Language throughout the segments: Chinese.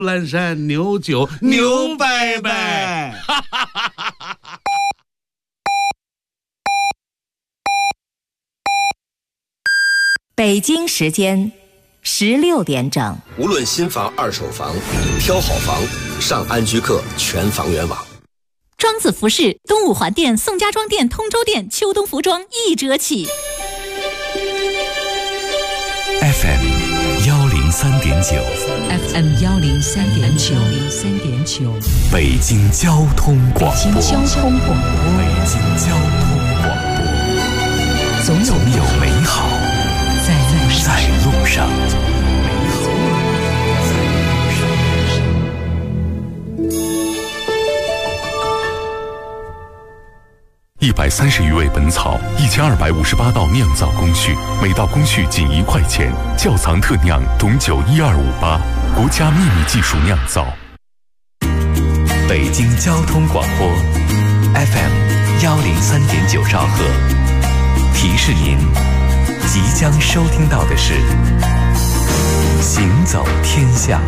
蓝山牛酒牛拜拜。 北京时间16点整。 无论新房、二手房，挑好房，上安居客全房源网。 庄子服饰、东五环店、宋家庄店、通州店秋冬服装1折起。 FM 103.9 FM 103.9 北京交通广播。 北京交通广播，总有美好在路上。 130余味本草，1258道酿造工序，每道工序仅1块钱。窖藏特酿董酒12588，国家秘密技术酿造。 北京交通广播 FM 103.9兆赫，提示您即将收听到的是行走天下。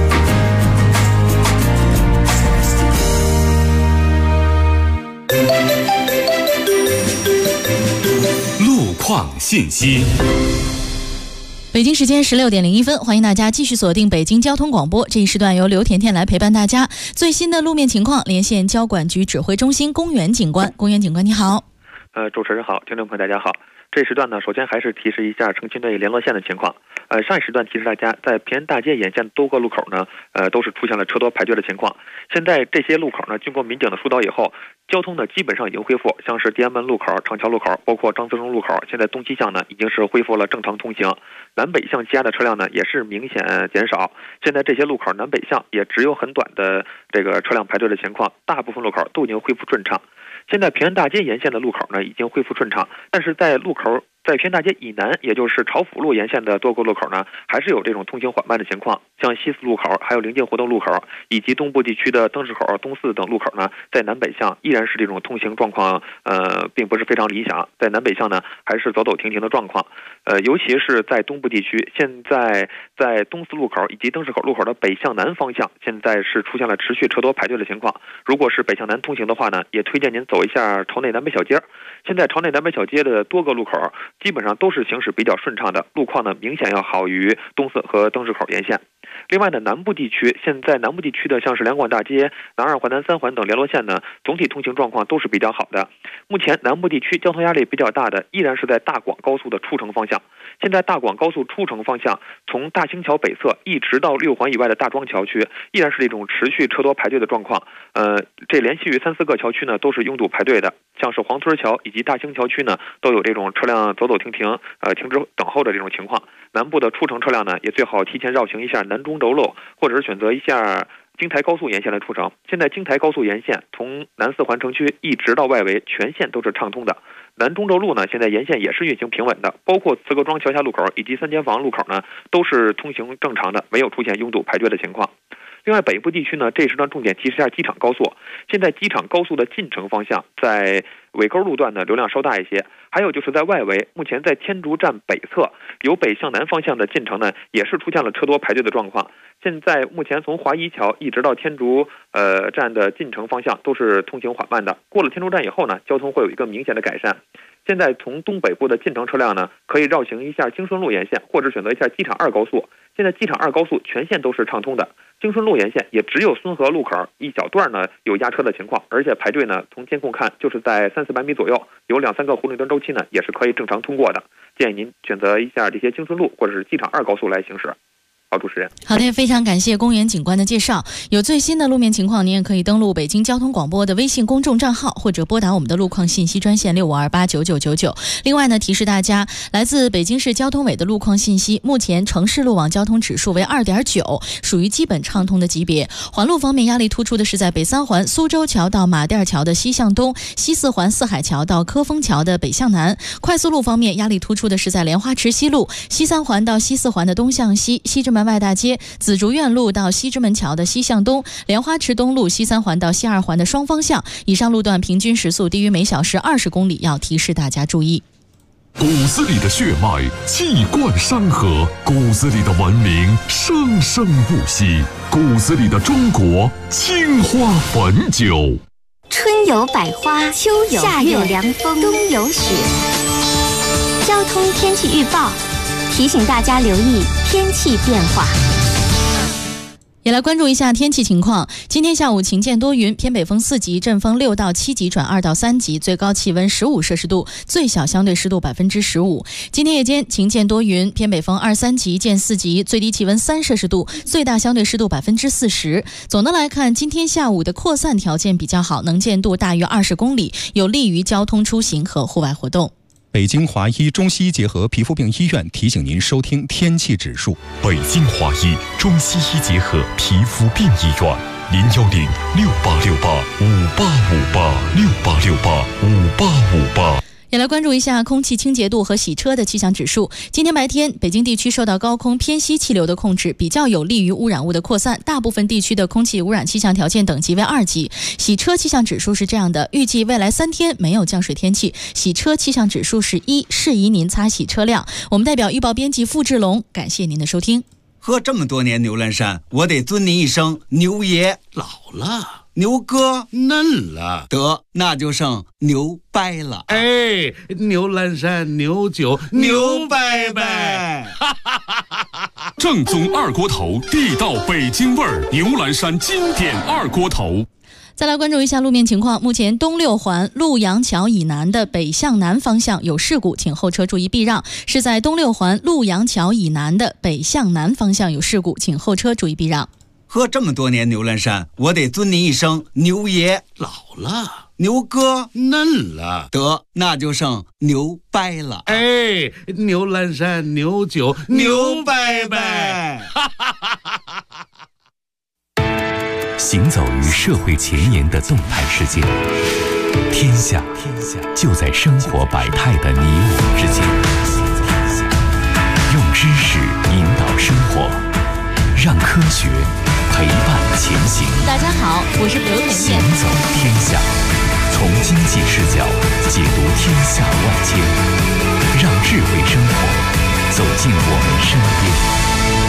路况信息。 北京时间16点01分，欢迎大家继续锁定北京交通广播。这一时段由刘甜甜来陪伴大家。最新的路面情况，连线交管局指挥中心公园警官。公园警官你好。 主持人好，听众朋友大家好。这时段呢，首先还是提示一下城区内联络线的情况。上一时段提示大家，在平安大街沿线多个路口呢，都是出现了车多排队的情况。现在这些路口呢，经过民警的疏导以后，交通呢基本上已经恢复，像是地安门路口、长桥路口，包括张自忠路口，现在东西向呢已经是恢复了正常通行。南北向积压的车辆呢也是明显减少。现在这些路口南北向也只有很短的这个车辆排队的情况，大部分路口都已经恢复顺畅。现在平安大街沿线的路口呢已经恢复顺畅，但是在平安大街以南，也就是朝辅路沿线的多个路口呢，还是有这种通行缓慢的情况。像西四路口、还有临近活动路口以及东部地区的灯市口、东四等路口呢，在南北向依然是这种通行状况，并不是非常理想。在南北向呢，还是走走停停的状况。尤其是在东部地区，现在在东四路口以及灯市口路口的北向南方向，现在是出现了持续车多排队的情况。如果是北向南通行的话呢，也推荐您走一下朝内南北小街。现在朝内南北小街的多个路口基本上都是行驶比较顺畅的，路况呢明显要好于东四和灯市口沿线。另外呢，南部地区现在南部地区的像是两广大街、南二环、南三环等联络线呢，总体通行状况都是比较好的。目前南部地区交通压力比较大的依然是在大广高速的出城方向。现在大广高速出城方向，从大兴桥北侧一直到6环以外的大庄桥区，依然是这种持续车多排队的状况。这连续于3、4个桥区呢都是拥堵排队的，像是黄村桥以及大兴桥区呢都有这种车辆走走停停、停止等候的这种情况。南部的出城车辆呢也最好提前绕行一下南中轴路，或者是选择一下京台高速沿线来出城。现在京台高速沿线从南4环城区一直到外围全线都是畅通的。南中轴路呢现在沿线也是运行平稳的，包括慈各庄桥下路口以及3间房路口呢都是通行正常的，没有出现拥堵排队的情况。另外北部地区呢，这时段重点提示一下机场高速。现在机场高速的进城方向在尾沟路段呢流量稍大一些，还有就是在外围，目前在天竺站北侧由北向南方向的进城呢也是出现了车多排队的状况。现在目前从华夷桥一直到天竺站的进城方向都是通行缓慢的，过了天竺站以后呢，交通会有一个明显的改善。现在从东北部的进城车辆呢，可以绕行一下京顺路沿线，或者选择一下机场2高速。现在机场2高速全线都是畅通的，京顺路沿线也只有孙河路口一小段呢有压车的情况，而且排队呢从监控看就是在300-400米左右，有2、3个红绿灯周期呢也是可以正常通过的。建议您选择一下这些京顺路或者是机场2高速来行驶。好，主持人。 好的，非常感谢公园警官的介绍。有最新的路面情况，您也可以登录北京交通广播的微信公众账号，或者拨打我们的路况信息专线65289999。另外呢，提示大家，来自北京市交通委的路况信息，目前城市路网交通指数为2.9，属于基本畅通的级别。环路方面，压力突出的是在北3环苏州桥到马甸桥的西向东，西4环四海桥到科丰桥的北向南。快速路方面，压力突出的是在莲花池西路西3环到西4环的东向西，西直门外大街紫竹院路到西直门桥的西向东，莲花池东路西3环到西2环的双方向。以上路段平均时速低于每小时20公里，要提示大家注意。 骨子里的血脉气贯山河，骨子里的文明生生不息，骨子里的中国青花汾酒。 春有百花，秋有夏有凉风，冬有雪。交通天气预报提醒大家留意天气变化。 也来关注一下天气情况。今天下午晴间多云，偏北风4级，阵风6到7级转2到3级，最高气温15摄氏度，最小相对湿度15%。今天夜间晴间多云，偏北风2、3级见4级，最低气温3摄氏度，最大相对湿度40%。总的来看，今天下午的扩散条件比较好，能见度大约20公里，有利于交通出行和户外活动。 北京华医中西医结合皮肤病医院提醒您收听天气指数。 北京华医中西医结合皮肤病医院，010-6868-5858，6868-5858。 也来关注一下空气清洁度和洗车的气象指数。今天白天，北京地区受到高空偏西气流的控制，比较有利于污染物的扩散，大部分地区的空气污染气象条件等级为2级。洗车气象指数是这样的，预计未来3天没有降水天气，洗车气象指数是1，适宜您擦洗车辆。我们代表预报编辑付志龙，感谢您的收听。 喝这么多年牛栏山，我得尊您一声牛爷。 老了。 牛哥嫩了， 得那就剩牛掰了。 哎，牛栏山牛酒牛掰掰， 正宗二锅头，地道北京味儿，牛栏山经典二锅头。 再来关注一下路面情况，目前东六环陆阳桥以南的北向南方向有事故，请后车注意避让。是在东六环陆阳桥以南的北向南方向有事故，请后车注意避让。 喝这么多年牛栏山，我得尊您一声牛爷。 老了， 牛哥嫩了， 得那就剩牛掰了。 哎，牛栏山牛酒牛掰掰。 行走于社会前沿的动态世界，天下就在生活百态的你我之间。用知识引导生活，让科学陪伴前行。 大家好，我是刘甜甜。 行走天下，从经济视角解读天下万千，让智慧生活走进我们身边。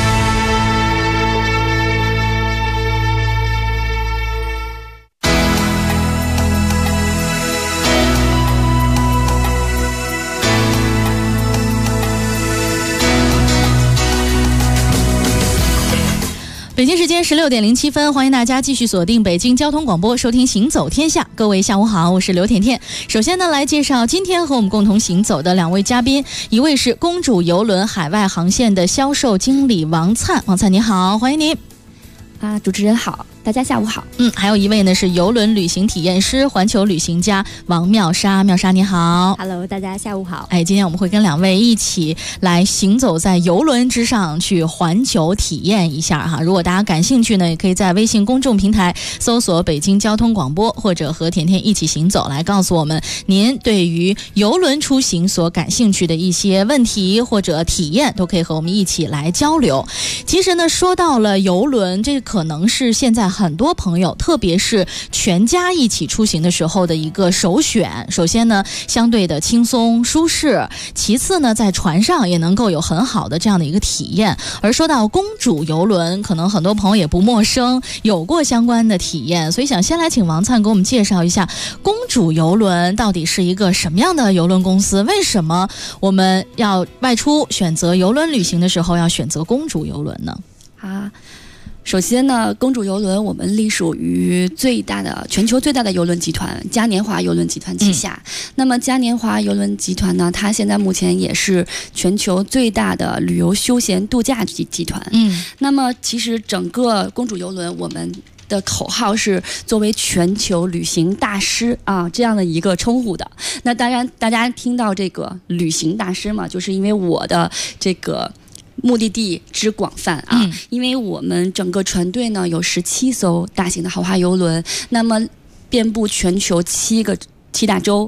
北京时间16点07分，欢迎大家继续锁定北京交通广播，收听行走天下。各位下午好，我是刘甜甜。首先呢，来介绍今天和我们共同行走的2位嘉宾，一位是公主邮轮海外航线的销售经理王灿，王灿你好，欢迎您。 主持人好，大家下午好。 还有一位呢是邮轮旅行体验师、环球旅行家王妙莎，妙莎你好。 Hello， 大家下午好。 今天我们会跟2位一起来行走在邮轮之上，去环球体验一下哈。如果大家感兴趣呢，也可以在微信公众平台搜索北京交通广播，或者和甜甜一起行走，来告诉我们您对于邮轮出行所感兴趣的一些问题或者体验，都可以和我们一起来交流。其实呢，说到了邮轮，这可能是现在很多朋友，特别是全家一起出行的时候的一个首选。首先呢，相对的轻松舒适，其次呢，在船上也能够有很好的这样的一个体验。而说到公主邮轮，可能很多朋友也不陌生，有过相关的体验，所以想先来请王灿给我们介绍一下公主邮轮到底是一个什么样的邮轮公司，为什么我们要外出选择邮轮旅行的时候要选择公主邮轮呢？ 首先呢，公主邮轮我们隶属于全球最大的邮轮集团嘉年华邮轮集团旗下。那么嘉年华邮轮集团呢，它现在目前也是全球最大的旅游休闲度假集团。那么其实整个公主邮轮我们的口号是作为全球旅行大师这样的一个称呼的。那当然大家听到这个旅行大师嘛，就是因为我的这个目的地之广泛因为我们整个船队呢有17艘大型的豪华邮轮，那么遍布全球7大洲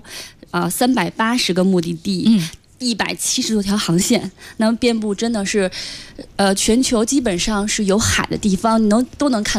，380个目的地，170多条航线，那么遍布真的是全球基本上是有海的地方，你都能看到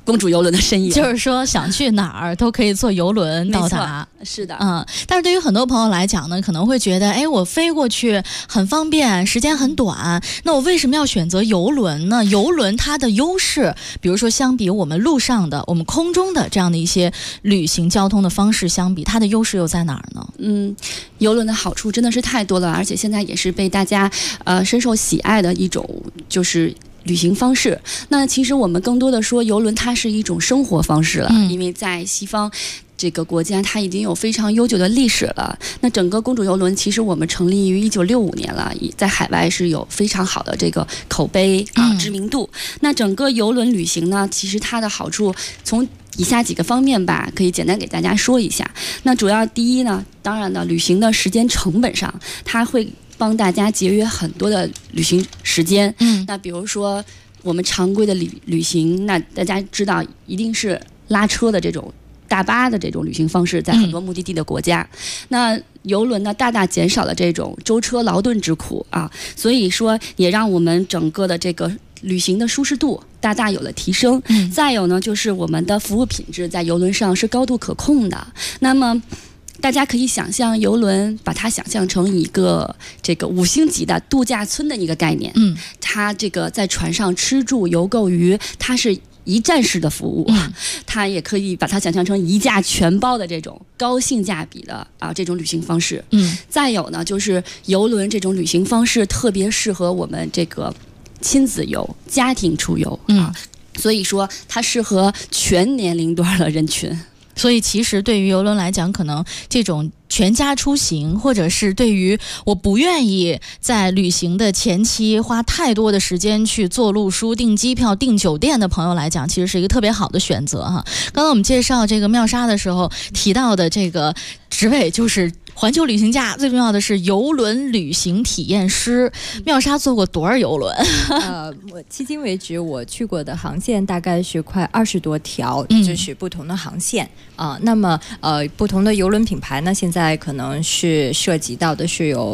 公主游轮的身影。 就是说想去哪儿都可以坐游轮到达。 是的， 但是对于很多朋友来讲呢，可能会觉得，哎，我飞过去很方便，时间很短，那我为什么要选择游轮呢？游轮它的优势，比如说相比我们路上的、我们空中的这样的一些旅行交通的方式相比，它的优势又在哪儿呢？ 游轮的好处真的是太多了，而且现在也是被大家深受喜爱的一种就是旅行方式。那其实我们更多的说游轮它是一种生活方式了，因为在西方这个国家它已经有非常悠久的历史了。那整个公主游轮其实我们成立于1965年了，在海外是有非常好的这个口碑知名度。那整个游轮旅行呢，其实它的好处从以下几个方面吧，可以简单给大家说一下。那主要第一呢，当然呢，旅行的时间成本上，它会帮大家节约很多的旅行时间。那比如说我们常规的旅行，那大家知道一定是拉车的这种大巴的这种旅行方式，在很多目的地的国家，那游轮呢大大减少了这种舟车劳顿之苦啊，所以说也让我们整个的这个旅行的舒适度大大有了提升。再有呢，就是我们的服务品质在游轮上是高度可控的。那么大家可以想象游轮，把它想象成一个这个5星级的度假村的一个概念。它这个在船上吃住游购娱，它是一站式的服务，它也可以把它想象成一价全包的这种高性价比的这种旅行方式。再有呢，就是游轮这种旅行方式特别适合我们这个亲子游、家庭出游所以说它适合全年龄段的人群。 所以其实对于游轮来讲，可能这种全家出行，或者是对于我不愿意在旅行的前期花太多的时间去做路书、订机票、订酒店的朋友来讲，其实是一个特别好的选择哈。刚刚我们介绍这个妙莎的时候提到的这个职位就是环球旅行家，最重要的是游轮旅行体验师。妙莎坐过多少游轮？ 我迄今为止我去过的航线大概是快20多条，就是不同的航线那么不同的游轮品牌呢，现在可能是涉及到的是有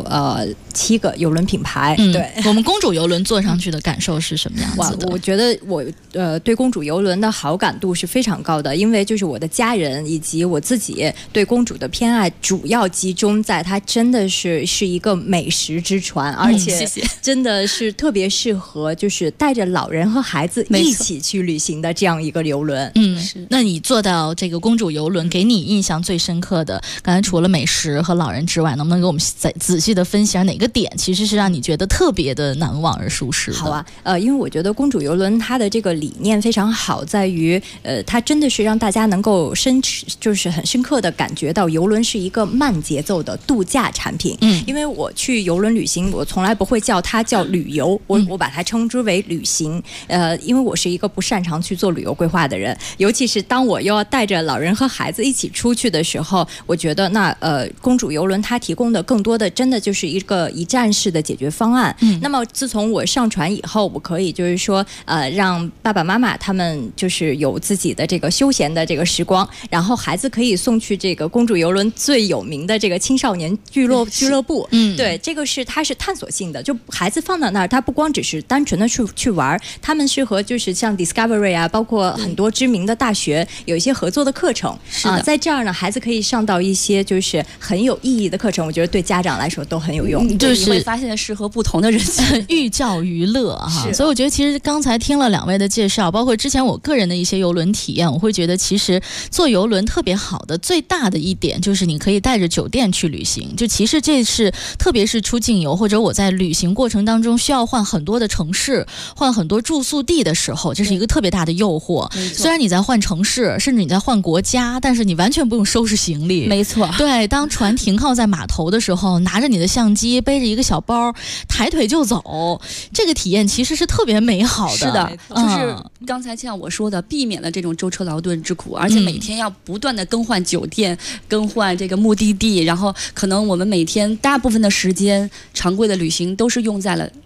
7个游轮品牌。对， 我们公主游轮坐上去的感受是什么样子的？ 我觉得我对公主游轮的好感度是非常高的，因为就是我的家人以及我自己对公主的偏爱主要集中在它真的是一个美食之船，而且真的是特别适合就是带着老人和孩子一起去旅行的这样一个游轮。 那你坐到这个公主游轮，给你印象最深刻的，刚才除了美食和老人之外，能不能给我们再仔细的分析下哪个点其实是让你觉得特别的难忘而舒适的？ 好啊，因为我觉得公主游轮它的这个理念非常好，在于它真的是让大家能够就是很深刻的感觉到游轮是一个慢节奏的度假产品。因为我去游轮旅行，我从来不会叫它叫旅游，我把它称之为旅行。因为我是一个不擅长去做旅游规划的人，尤其是当我又要带着老人和孩子一起出去的时候，我觉得那公主游轮它提供的更多的真的就是一个一站式的解决方案。那么自从我上船以后，我可以就是说让爸爸妈妈他们就是有自己的这个休闲的这个时光，然后孩子可以送去这个公主游轮最有名的这个青少年俱乐部。对，这个它是探索性的，就孩子放到那儿，他不光只是单纯的去玩，他们适合就是像 Discovery 包括很多知名的大学有一些合作的课程。在这儿呢，孩子可以上到一些就是很有意义的课程，我觉得对家长来说都很有用。 就是你会发现适合不同的人群， 寓教于乐哈。所以我觉得其实刚才听了2位的介绍，包括之前我个人的一些游轮体验，我会觉得其实坐游轮特别好的最大的一点就是你可以带着酒店去旅行。就其实这是特别是出境游或者我在旅行过程当中需要换很多的城市、换很多住宿地的时候，这是一个特别大的诱惑。虽然你在换城市，甚至你在换国家，但是你完全不用收拾行李。 没错， 对，当船停靠在码头的时候，拿着你的相机，背着一个小包，抬腿就走，这个体验其实是特别美好的。 是的，就是刚才像我说的，避免了这种舟车劳顿之苦，而且每天要不断的更换酒店、更换这个目的地，然后可能我们每天大部分的时间常规的旅行都是用在了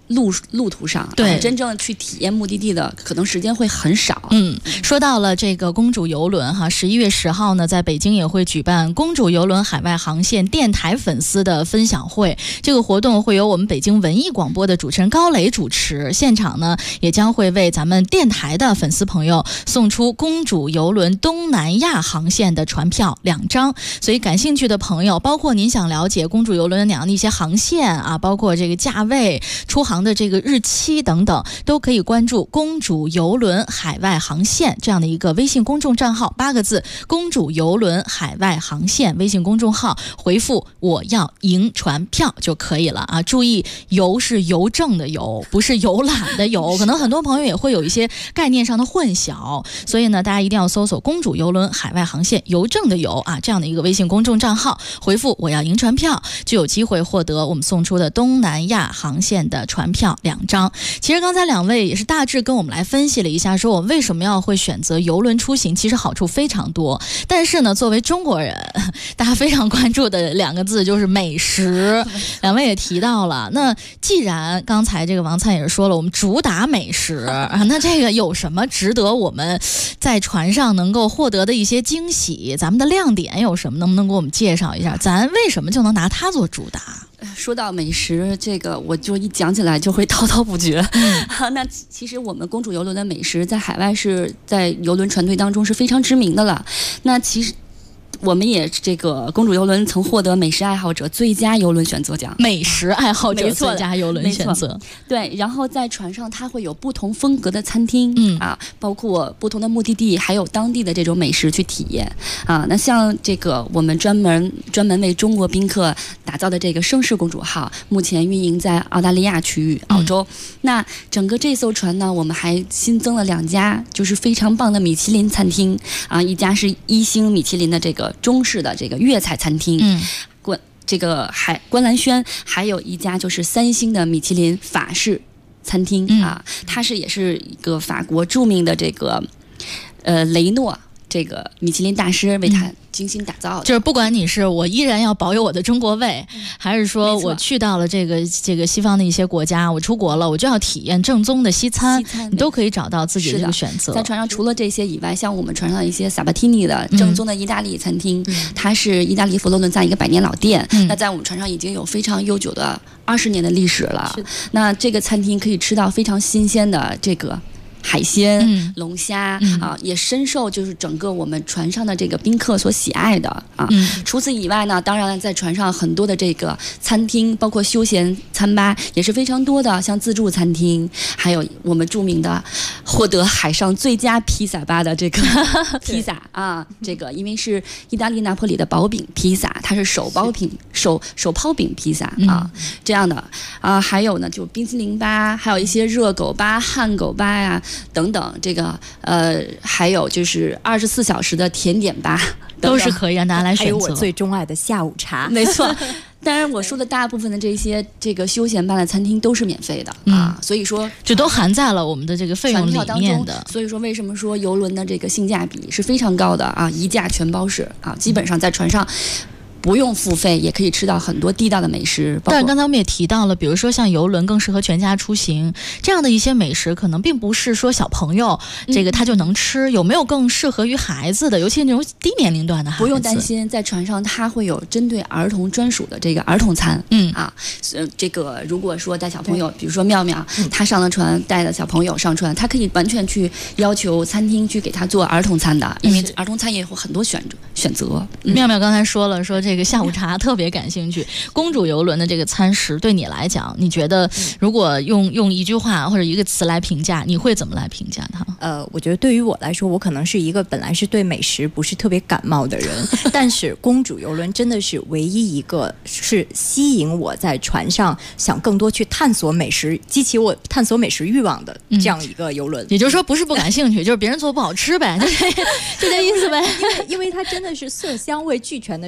路途上， 对， 真正去体验目的地的可能时间会很少。 说到了这个公主邮轮哈，11月10号呢，在北京也会举办公主邮轮海外航线电台粉丝的分享会。这个活动会由我们北京文艺广播的主持人高磊主持，现场呢也将会为咱们电台的粉丝朋友送出公主邮轮东南亚航线的船票2张。所以感兴趣的朋友，包括您想了解公主邮轮那样的一些航线啊，包括这个价位、出航的这个日期等等，都可以关注公主邮轮海外航线这样的一个微信公众账号，8个字公主邮轮海外航线微信公众号，回复我要赢船票就可以了啊！注意，邮是邮政的邮，不是游览的游，可能很多朋友也会有一些概念上的混淆，所以呢，大家一定要搜索公主邮轮海外航线邮政的邮啊这样的一个微信公众账号，回复我要赢船票，就有机会获得我们送出的东南亚航线的船票2张。其实刚才2位也是大致跟我们来分析了一下，说我们为什么要会选择邮轮出行，其实好处非常多。但是呢，作为中国人，大家非常关注的2个字就是美食。2位也提到了，那既然刚才这个王灿也是说了，我们主打美食啊，那这个有什么值得我们在船上能够获得的一些惊喜？咱们的亮点有什么？能不能给我们介绍一下？咱为什么就能拿它做主打？ 说到美食，这个我就一讲起来就会滔滔不绝。那其实我们公主邮轮的美食在海外是在邮轮船队当中是非常知名的了。那其实我们也这个公主邮轮曾获得美食爱好者最佳邮轮选择奖， 美食爱好者最佳邮轮选择。 对，然后在船上它会有不同风格的餐厅，包括不同的目的地，还有当地的这种美食去体验啊。那像这个我们专门为中国宾客打造的这个盛世公主号，目前运营在澳大利亚区域、澳洲。那整个这艘船呢，我们还新增了2家，就是非常棒的米其林餐厅啊，一家是1星米其林的这个中式的这个粤菜餐厅，这个观澜轩，还有一家就是3星的米其林法式餐厅啊，它也是一个法国著名的这个雷诺这个米其林大师为他精心打造的。 就是不管你是我依然要保有我的中国味，还是说我去到了这个西方的一些国家，我出国了，我就要体验正宗的西餐，你都可以找到自己的这个选择。 在船上除了这些以外，像我们船上一些萨巴提尼的正宗的意大利餐厅，它是意大利佛罗伦萨一个100年老店，那在我们船上已经有非常悠久的20年的历史了。那这个餐厅可以吃到非常新鲜的这个海鲜、龙虾啊，也深受就是整个我们船上的这个宾客所喜爱的啊。除此以外呢，当然在船上很多的这个餐厅，包括休闲餐吧也是非常多的，像自助餐厅，还有我们著名的获得海上最佳披萨吧的这个披萨啊，这个因为是意大利拿坡里的薄饼披萨，它是手抛饼披萨啊，这样的啊，还有呢就冰淇淋吧，还有一些热狗吧、汉狗吧呀。等等，这个还有就是24小时的甜点吧， 都是可以让大家来选择。 还有我最钟爱的下午茶， 没错。当然，我说的大部分的这个休闲吧的餐厅都是免费的啊，所以说这都含在了我们的这个费用里面的。 所以说，为什么说邮轮的这个性价比是非常高的啊？一价全包式啊，基本上在船上不用付费也可以吃到很多地道的美食。 但是刚才我们也提到了，比如说像邮轮更适合全家出行，这样的一些美食可能并不是说小朋友这个他就能吃，有没有更适合于孩子的，尤其那种低年龄段的孩子？ 不用担心，在船上它会有针对儿童专属的这个儿童餐。这个如果说带小朋友，比如说妙妙，她上了船带着小朋友上船，她可以完全去要求餐厅去给她做儿童餐的，因为儿童餐也有很多选择。 妙妙刚才说了，说这个下午茶特别感兴趣。公主邮轮的这个餐食对你来讲，你觉得如果用一句话或者一个词来评价，你会怎么来评价它？ 我觉得对于我来说，我可能是一个本来是对美食不是特别感冒的人，但是公主邮轮真的是唯一一个是吸引我在船上想更多去探索美食，激起我探索美食欲望的这样一个邮轮。 也就是说，不是不感兴趣，就是别人做不好吃呗，就这意思呗。 因为它真的是色香味俱全的时候，我可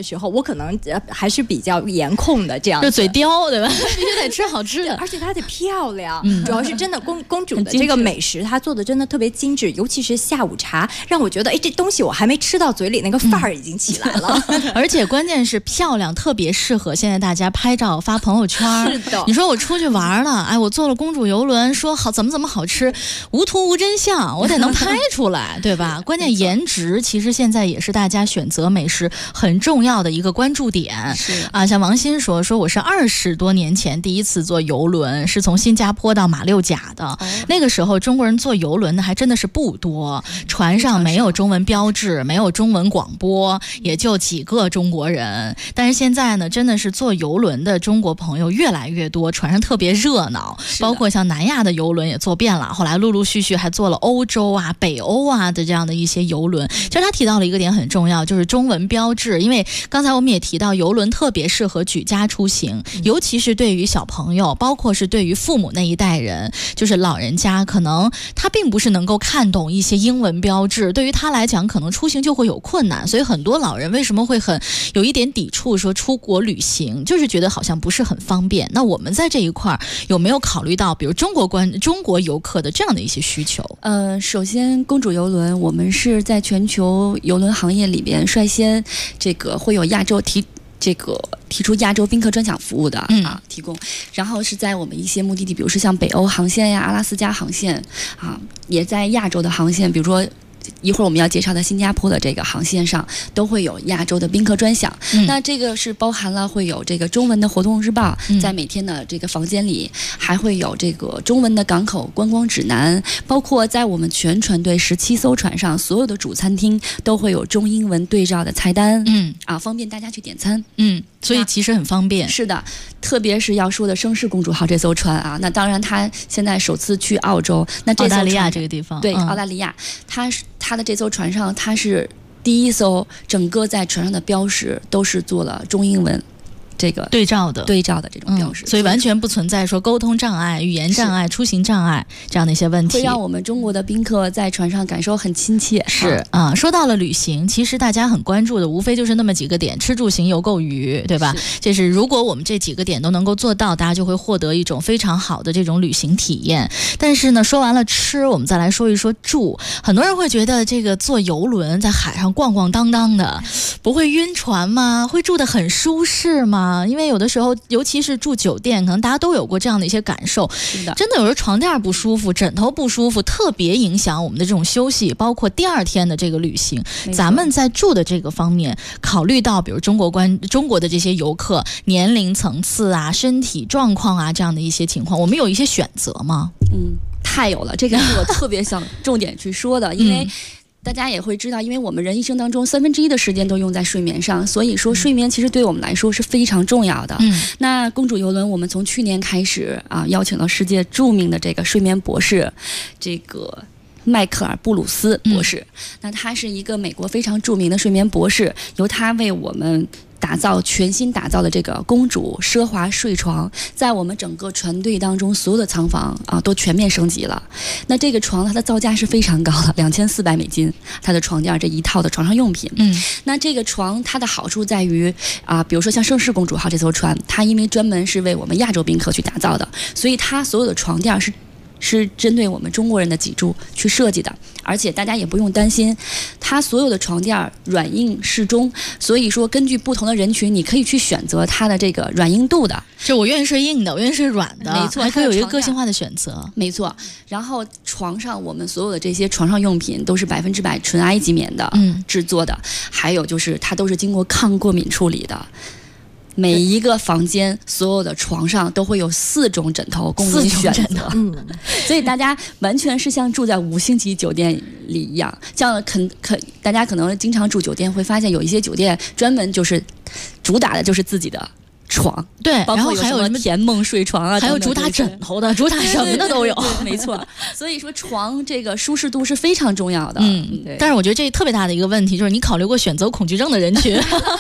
可能还是比较严控的这样子， 就嘴刁对吧？必须得吃好吃的， 而且它得漂亮。主要是真的公主的这个美食，它做的真的特别精致，尤其是下午茶，让我觉得这东西我还没吃到嘴里，那个范儿已经起来了。 而且关键是漂亮，特别适合现在大家拍照发朋友圈。 是的， 你说我出去玩了，我坐了公主游轮，说好怎么好吃，无图无真相，我得能拍出来，对吧？关键颜值其实现在也是大家选择美食很重要的一个关注点。 是像王鑫说我是20多年前第一次坐游轮，是从新加坡到马六甲的。那个时候中国人坐游轮的还真的是不多，船上没有中文标志，没有中文广播，也就几个中国人。但是现在呢，真的是坐游轮的中国朋友越来越多，船上特别热闹，包括像南亚的游轮也坐遍了，后来陆陆续续还坐了欧洲啊、北欧啊的这样的一些游轮。其实他提到了一个点很重要，就是中文标志。因为刚才我们也提到，游轮特别适合举家出行，尤其是对于小朋友，包括是对于父母那一代人，就是老人家，可能他并不是能够看懂一些英文标志，对于他来讲可能出行就会有困难。所以很多老人为什么会有一点抵触说出国旅行，就是觉得好像不是很方便。那我们在这一块有没有考虑到比如中国游客的这样的一些需求？ 首先公主游轮我们是在全球游轮行业里边率先这个会有亚洲提出亚洲宾客专享服务的提供，然后是在我们一些目的地，比如说像北欧航线呀、阿拉斯加航线也在亚洲的航线，比如说一会儿我们要介绍的新加坡的这个航线上都会有亚洲的宾客专享。那这个是包含了会有这个中文的活动日报，在每天的这个房间里还会有这个中文的港口观光指南，包括在我们全船队17艘船上所有的主餐厅都会有中英文对照的菜单，方便大家去点餐。 所以其实很方便。 是的，特别是要说的盛世公主号这艘船那当然它现在首次去澳洲，那这艘船澳大利亚这个地方， 对，澳大利亚，它的这艘船上，它是第一艘整个在船上的标识都是做了中英文这个对照的这种标识， 所以完全不存在说沟通障碍、语言障碍、出行障碍这样的一些问题， 会让我们中国的宾客在船上感受很亲切。 是说到了旅行，其实大家很关注的无非就是那么几个点，吃住行游购娱，对吧？就是如果我们这几个点都能够做到，大家就会获得一种非常好的这种旅行体验。但是呢，说完了吃，我们再来说一说住。很多人会觉得这个坐游轮在海上逛逛当当的，不会晕船吗？会住得很舒适吗？因为有的时候尤其是住酒店，可能大家都有过这样的一些感受，真的有时候床垫不舒服、枕头不舒服，特别影响我们的这种休息，包括第二天的这个旅行。咱们在住的这个方面考虑到比如中国的这些游客年龄层次身体状况这样的一些情况，我们有一些选择吗？ 太有了，这个是我特别想重点去说的。因为大家也会知道，因为我们人一生当中1/3的时间都用在睡眠上，所以说睡眠其实对我们来说是非常重要的。那公主游轮我们从去年开始邀请了世界著名的这个睡眠博士，这个迈克尔·布鲁斯博士。那他是一个美国非常著名的睡眠博士，由他为我们全新打造的这个公主奢华睡床，在我们整个船队当中所有的舱房都全面升级了。那这个床它的造价是非常高的，$2400，它的床垫这一套的床上用品。那这个床它的好处在于比如说像盛世公主号这艘船，它因为专门是为我们亚洲宾客去打造的，所以它所有的床垫是针对我们中国人的脊柱去设计的，而且大家也不用担心，它所有的床垫软硬适中，所以说根据不同的人群，你可以去选择它的这个软硬度的。 就我愿意睡硬的，我愿意睡软的， 没错， 还可以有一个个性化的选择。 没错。然后床上我们所有的这些床上用品都是100%纯埃及棉的制作的，还有就是它都是经过抗过敏处理的。每一个房间所有的床上都会有4种枕头供你选择，所以大家完全是像住在5星级酒店里一样。像大家可能经常住酒店会发现，有一些酒店专门就是主打的就是自己的床， 对， 包括有什么甜梦睡床啊， 还有主打枕头的，主打什么的都有， 没错。所以说床这个舒适度是非常重要的。 对。但是我觉得这特别大的一个问题就是，你考虑过选择恐惧症的人群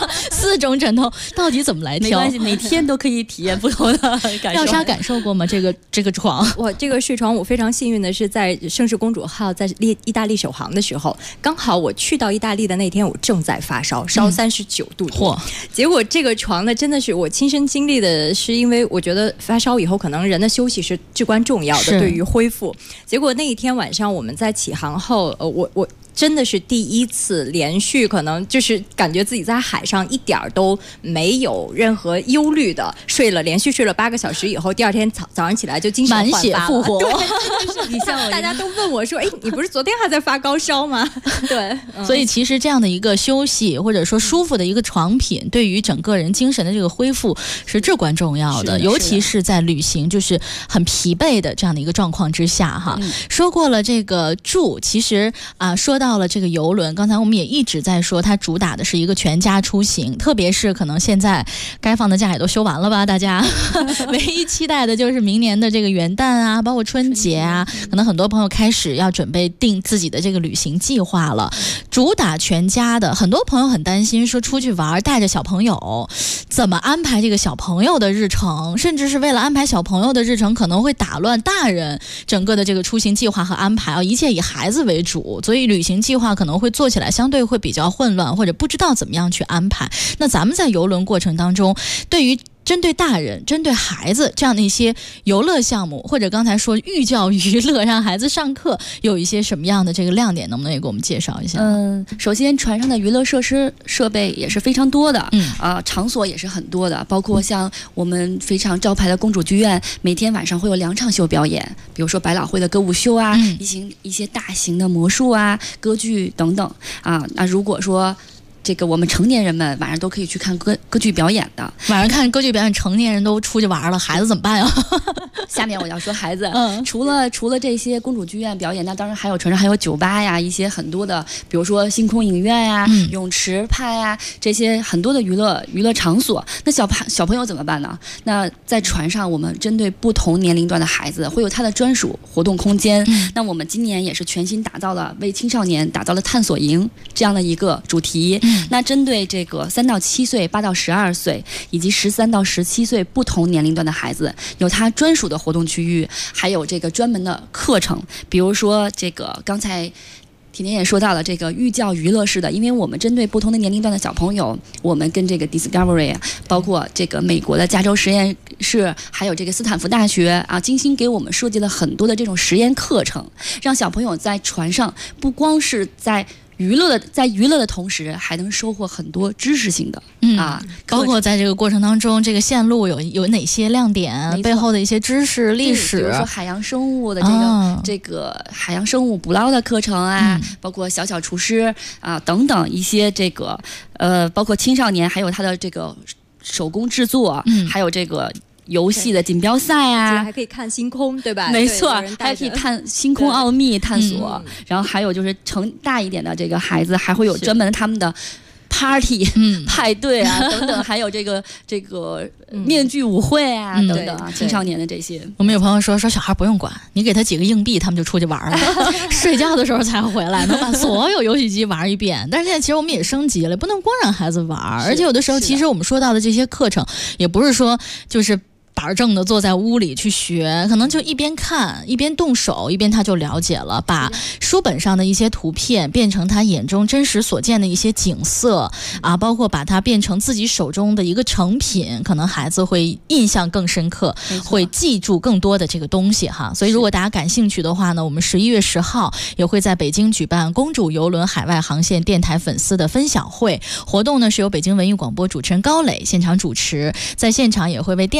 ，4种枕头到底怎么来挑？ 没关系，每天都可以体验不同的感受。 廖莎感受过吗？这个床， 我这个睡床，我非常幸运的是在盛世公主号在意大利首航的时候，刚好我去到意大利的那天，我正在发烧，烧39度多。结果这个床呢，真的是我亲身经历的，是因为我觉得发烧以后，可能人的休息是至关重要的，对于恢复。结果那一天晚上我们在起航后，我真的是第一次连续，可能就是感觉自己在海上一点都没有任何忧虑的连续睡了8个小时以后，第二天早上起来就精神焕发了， 满血复活。 你像我，大家都问我说：“哎，你不是昨天还在发高烧吗？”对， 所以其实这样的一个休息或者说舒服的一个床品，对于整个人精神的这个恢复是至关重要的，尤其是在旅行就是很疲惫的这样的一个状况之下哈。说过了这个住，其实说到了这个邮轮，刚才我们也一直在说，它主打的是一个全家出行，特别是可能现在该放的假也都休完了吧，大家唯一期待的就是明年的这个元旦啊，包括春节啊，可能很多朋友开始要准备定自己的这个旅行计划了。主打全家的，很多朋友很担心说出去玩带着小朋友怎么安排这个小朋友的日程，甚至是为了安排小朋友的日程可能会打乱大人整个的这个出行计划和安排一切以孩子为主，所以旅行计划可能会做起来相对会比较混乱，或者不知道怎么样去安排。那咱们在邮轮过程当中，对于针对大人、针对孩子这样的一些游乐项目，或者刚才说寓教于乐，让孩子上课，有一些什么样的这个亮点，能不能也给我们介绍一下？ 首先船上的娱乐设施设备也是非常多的，场所也是很多的，包括像我们非常招牌的公主剧院，每天晚上会有2场秀表演，比如说百老汇的歌舞秀啊，一些大型的魔术啊、歌剧等等啊。那如果说这个我们成年人们晚上都可以去看歌剧表演的， 晚上看歌剧表演，成年人都出去玩了，孩子怎么办呀？ 下面我要说孩子，除了这些公主剧院表演，那当然还有船上还有酒吧呀，一些很多的，比如说星空影院呀、泳池派呀，这些很多的娱乐场所。那小朋友怎么办呢？那在船上，我们针对不同年龄段的孩子，会有他的专属活动空间。那我们今年也是全新为青少年打造了探索营这样的一个主题。那针对这个3到7岁、8到12岁以及13到17岁不同年龄段的孩子，有他专属的活动区域，还有这个专门的课程，比如说这个刚才甜甜也说到了这个寓教娱乐式的，因为我们针对不同的年龄段的小朋友，我们跟这个 Discovery 包括这个美国的加州实验室，还有这个斯坦福大学精心给我们设计了很多的这种实验课程，让小朋友在船上不光是在娱乐的同时，还能收获很多知识性的包括在这个过程当中，这个线路有哪些亮点，背后的一些知识、历史， 比如说海洋生物的这个海洋生物捕捞的课程包括小厨师等等一些这个包括青少年还有他的这个手工制作，还有这个游戏的锦标赛还可以看星空，对吧？ 没错，还可以看星空奥秘探索，然后还有就是大一点的这个孩子还会有专门他们的party 派对等等，还有这个面具舞会等等青少年的这些。 我们有朋友说小孩不用管，你给他几个硬币，他们就出去玩了，睡觉的时候才回来，能把所有游戏机玩一遍。但是现在其实我们也升级了，不能光让孩子玩，而且有的时候其实我们说到的这些课程，也不是说就是板正的坐在屋里去学，可能就一边看一边动手，一边他就了解了，把书本上的一些图片变成他眼中真实所见的一些景色包括把它变成自己手中的一个成品，可能孩子会印象更深刻，会记住更多的这个东西哈。所以如果大家感兴趣的话呢，我们11月10号也会在北京举办公主邮轮海外航线电台粉丝的分享会，活动呢是由北京文艺广播主持人高磊现场主持，在现场也会为电台的粉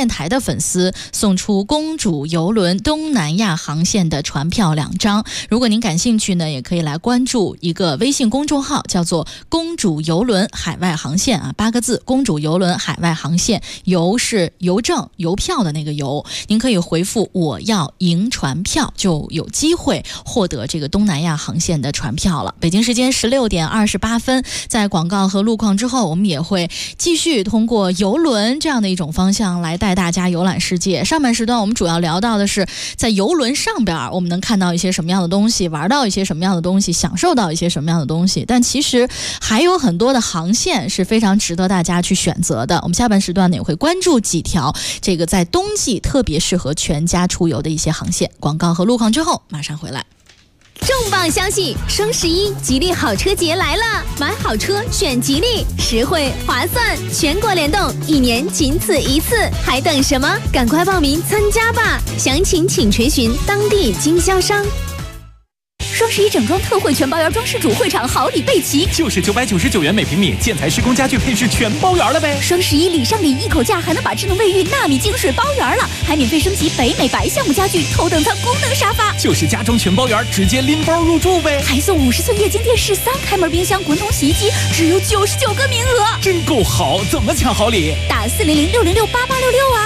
粉丝送出公主邮轮东南亚航线的船票2张。如果您感兴趣呢，也可以来关注一个微信公众号，叫做公主邮轮海外航线啊，8个字，公主邮轮海外航线，邮是邮政邮票的那个邮，您可以回复我要赢船票，就有机会获得这个东南亚航线的船票了。北京时间16点28分，在广告和路况之后，我们也会继续通过邮轮这样的一种方向来带大家游览世界。上半时段我们主要聊到的是在邮轮上边我们能看到一些什么样的东西，玩到一些什么样的东西，享受到一些什么样的东西，但其实还有很多的航线是非常值得大家去选择的。我们下半时段呢也会关注几条这个在冬季特别适合全家出游的一些航线。广告和路况之后马上回来。 重磅消息，双11吉利好车节来了！买好车选吉利，实惠划算，全国联动，1年仅此一次，还等什么？赶快报名参加吧！详情请垂询当地经销商。 双11整装特惠全包圆装饰主会场好礼备齐， 就是999元每平米，建材施工家具配饰全包圆了呗。 双11礼上礼，一口价还能把智能卫浴纳米净水包圆了，还免费升级北美白项目家具头等舱功能沙发， 就是家装全包圆，直接拎包入住呗。 还送50寸液晶电视、3开门冰箱、滚筒洗衣机，只有99个名额， 真够好！怎么抢好礼？ 打400-606-8866啊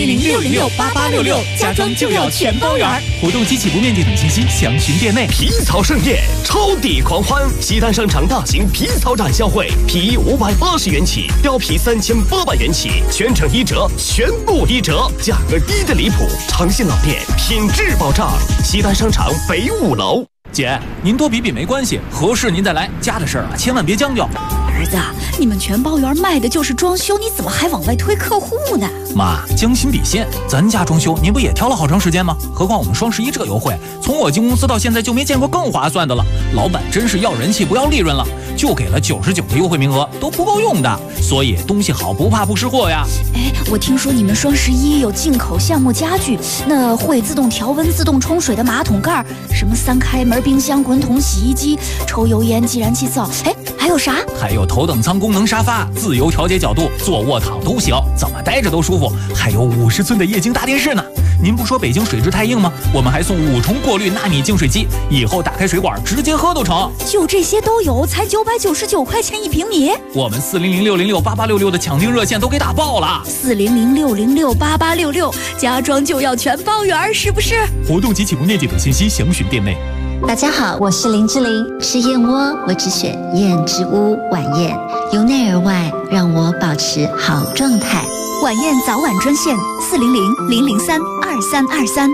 ，400-606-8866，家装就要全包圆。 活动及起步面积等信息详询店内。 皮草盛宴，超抵狂欢！西单商场大型皮草展销会，皮衣580元起，貂皮3800元起，全程1折，全部1折，价格低的离谱。诚信老店，品质保障。西单商场北5楼。 姐，您多比比没关系，合适您再来，家的事儿千万别将就。 儿子，你们全包圆卖的就是装修，你怎么还往外推客户呢？ 妈，将心比心，咱家装修您不也挑了好长时间吗？何况我们双11这优惠，从我进公司到现在就没见过更划算的了。老板真是要人气不要利润了，就给了99个优惠名额，都不够用的。所以东西好不怕不识货呀。 哎，我听说你们双11有进口项目家具，那会自动调温、自动冲水的马桶盖，什么3开门冰箱、滚筒洗衣机、抽油烟计燃气灶，哎，还有啥？ 还有头等舱功能沙发，自由调节角度，坐卧躺都行，怎么待着都舒服。还有50寸的液晶大电视呢。您不说北京水质太硬吗？我们还送5重过滤纳米净水机，以后打开水管直接喝都成。 就这些都有，才999块钱1平米。 我们400-606-8866的抢订热线都给打爆了。 400-606-8866，家装就要全包圆，是不是？ 活动及起步面积等信息详询店内。 大家好，我是林志玲。吃燕窝，我只选燕之屋晚宴，由内而外让我保持好状态。 晚宴早晚专线400-003-2323。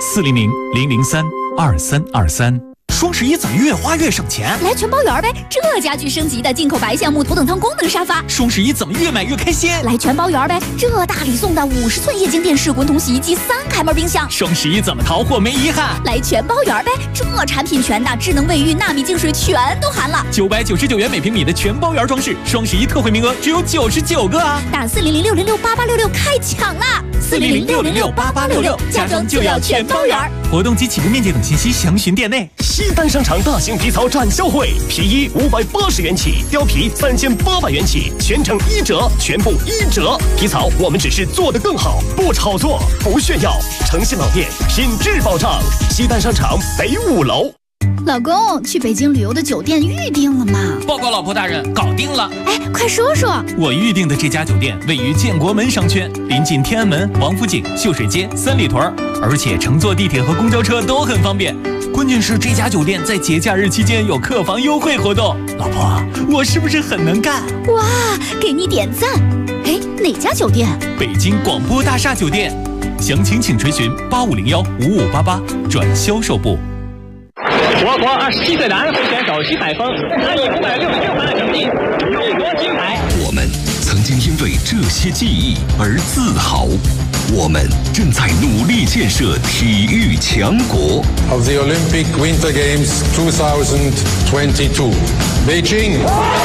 400-003-2323。双11怎么越花越省钱？ 来全包圆呗！这家具升级的进口白橡木头等舱功能沙发。 双11怎么越买越开心？ 来全包圆呗！这大礼送的50寸液晶电视、滚筒洗衣机、3开门冰箱。 双11怎么淘货没遗憾？ 来全包圆呗！这产品全的，智能卫浴、纳米净水全都含了。 999元每平米的全包圆装饰，双11特惠名额只有99个啊！ 打400-606-8866开抢啦！400-606-8866，家装就要全包圆。 活动及起步面积等信息详询店内。 西单商场大型皮草展销会，皮衣580元起，貂皮3800元起，全程1折，全部1折。皮草我们只是做得更好，不炒作，不炫耀。诚信老店，品质保障。西单商场北5楼。 老公，去北京旅游的酒店预定了吗？ 报告老婆大人，搞定了。 哎，快说说。 我预定的这家酒店位于建国门商圈，临近天安门、王府井、秀水街、三里屯，而且乘坐地铁和公交车都很方便。关键是这家酒店在节假日期间有客房优惠活动。老婆，我是不是很能干？ 哇，给你点赞。哎，哪家酒店？ 北京广播大厦酒店。详情请垂询8501-5588转销售部。 我国27岁男足选手徐海峰，他以566分的成绩勇夺金牌。 我们曾经因为这些记忆而自豪，我们正在努力建设体育强国。 Of the Olympic Winter Games 2022, Beijing。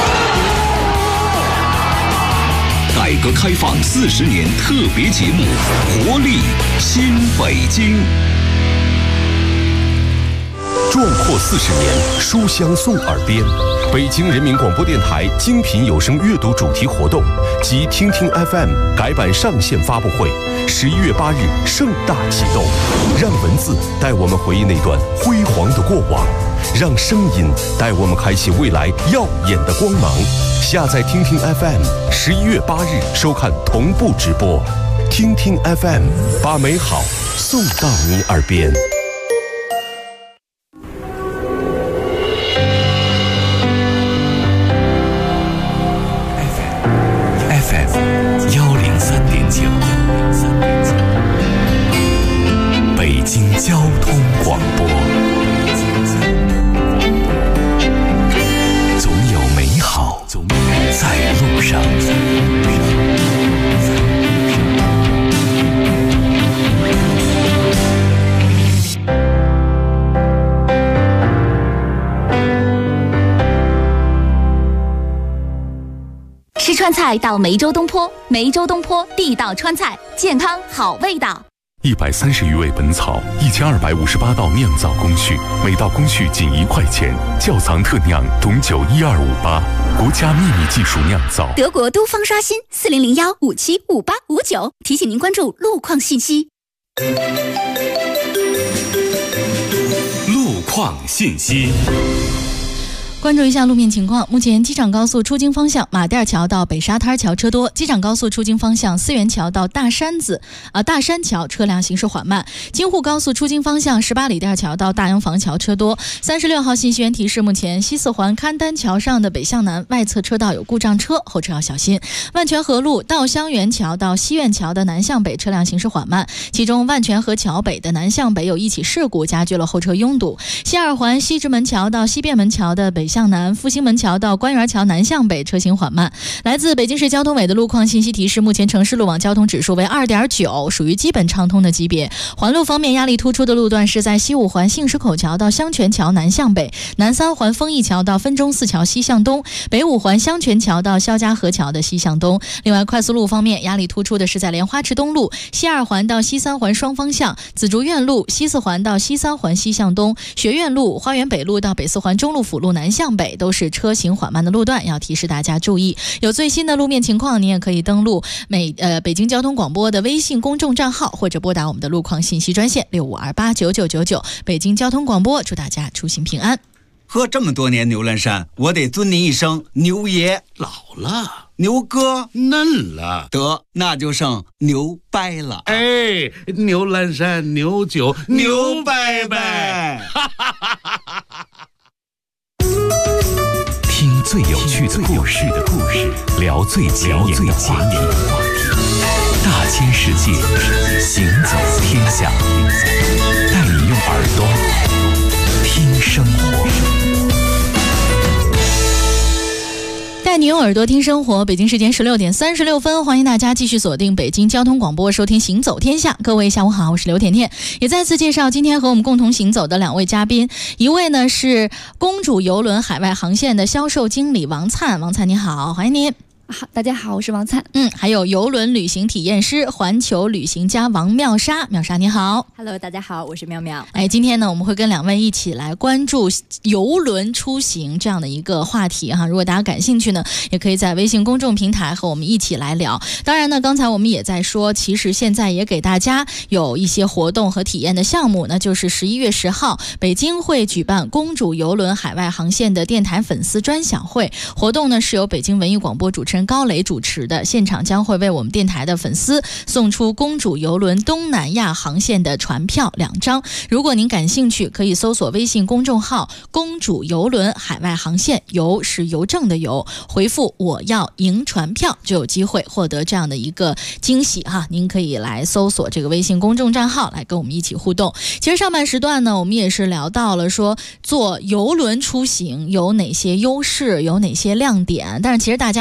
改革开放40年特别节目《活力新北京》。壮阔40年，书香送耳边。 北京人民广播电台精品有声阅读主题活动及听听 FM 改版上线发布会，11月8日盛大启动。让文字带我们回忆那段辉煌的过往，让声音带我们开启未来耀眼的光芒。下载听听 FM，11月8日收看同步直播。听听 FM， 把美好送到你耳边。 北京交通广播，总有美好在路上。 吃川菜到梅州东坡，梅州东坡地道川菜，健康好味道。 130余味本草，1258道酿造工序，每道工序仅1块钱。窖藏特酿董酒12588，国家秘密技术酿造。 德国都方刷新4001575859，提醒您关注路况信息。 路况信息。 关注一下路面情况，目前机场高速出京方向马甸桥到北沙滩桥车多，机场高速出京方向思源桥到大山桥车辆行驶缓慢，京沪高速出京方向18里店桥到大洋房桥车多。36号信息源提示，目前西四环勘丹桥上的北向南外侧车道有故障车，后车要小心。万泉河路稻香园桥到西苑桥的南向北车辆行驶缓慢，其中万泉河桥北的南向北有一起事故，加剧了后车拥堵。西二环西直门桥到西便门桥的北向南，复兴门桥到官园桥南向北车行缓慢。来自北京市交通委的路况信息提示，目前城市路网交通指数为 2.9， 属于基本畅通的级别。环路方面，压力突出的路段是在西五环杏石口桥到香泉桥南向北，南三环丰益桥到分钟寺桥西向东，北五环香泉桥到肖家河桥的西向东。另外，快速路方面，压力突出的是在莲花池东路西二环到西三环双方向，紫竹院路西四环到西三环西向东，学院路花园北路到北四环中路辅路南向北都是车行缓慢的路段，要提示大家注意。有最新的路面情况，您也可以登录北京交通广播的微信公众账号，或者拨打我们的路况信息专线65289999。北京交通广播，祝大家出行平安。 喝这么多年牛栏山，我得尊您一声牛爷。 老了， 牛哥嫩了， 得那就剩牛掰了。 哎，牛栏山牛酒牛掰掰。 听最有趣的故事，聊最前沿的话题。大千世界，行走天下，带你用耳朵听生活。 带你用耳朵听生活，北京时间16点36分，欢迎大家继续锁定北京交通广播，收听行走天下。各位下午好，我是刘甜甜，也再次介绍今天和我们共同行走的2位嘉宾，一位呢是公主邮轮海外航线的销售经理王灿，王灿你好，欢迎您。 好，大家好，我是王灿。 还有邮轮旅行体验师、环球旅行家王妙莎，妙莎你好。 Hello， 大家好，我是妙妙。 今天呢，我们会跟2位一起来关注邮轮出行这样的一个话题哈。如果大家感兴趣呢，也可以在微信公众平台和我们一起来聊。当然呢，刚才我们也在说，其实现在也给大家有一些活动和体验的项目，那就是11月10号，北京会举办公主邮轮海外航线的电台粉丝专享会。活动呢是由北京文艺广播主持人高磊主持的，现场将会为我们电台的粉丝送出公主邮轮东南亚航线的船票2张。如果您感兴趣，可以搜索微信公众号公主邮轮海外航线，邮是邮政的邮，回复我要赢船票就有机会获得这样的一个惊喜哈。您可以来搜索这个微信公众账号来跟我们一起互动。其实上半时段呢，我们也是聊到了说坐邮轮出行有哪些优势，有哪些亮点，但是其实大家还是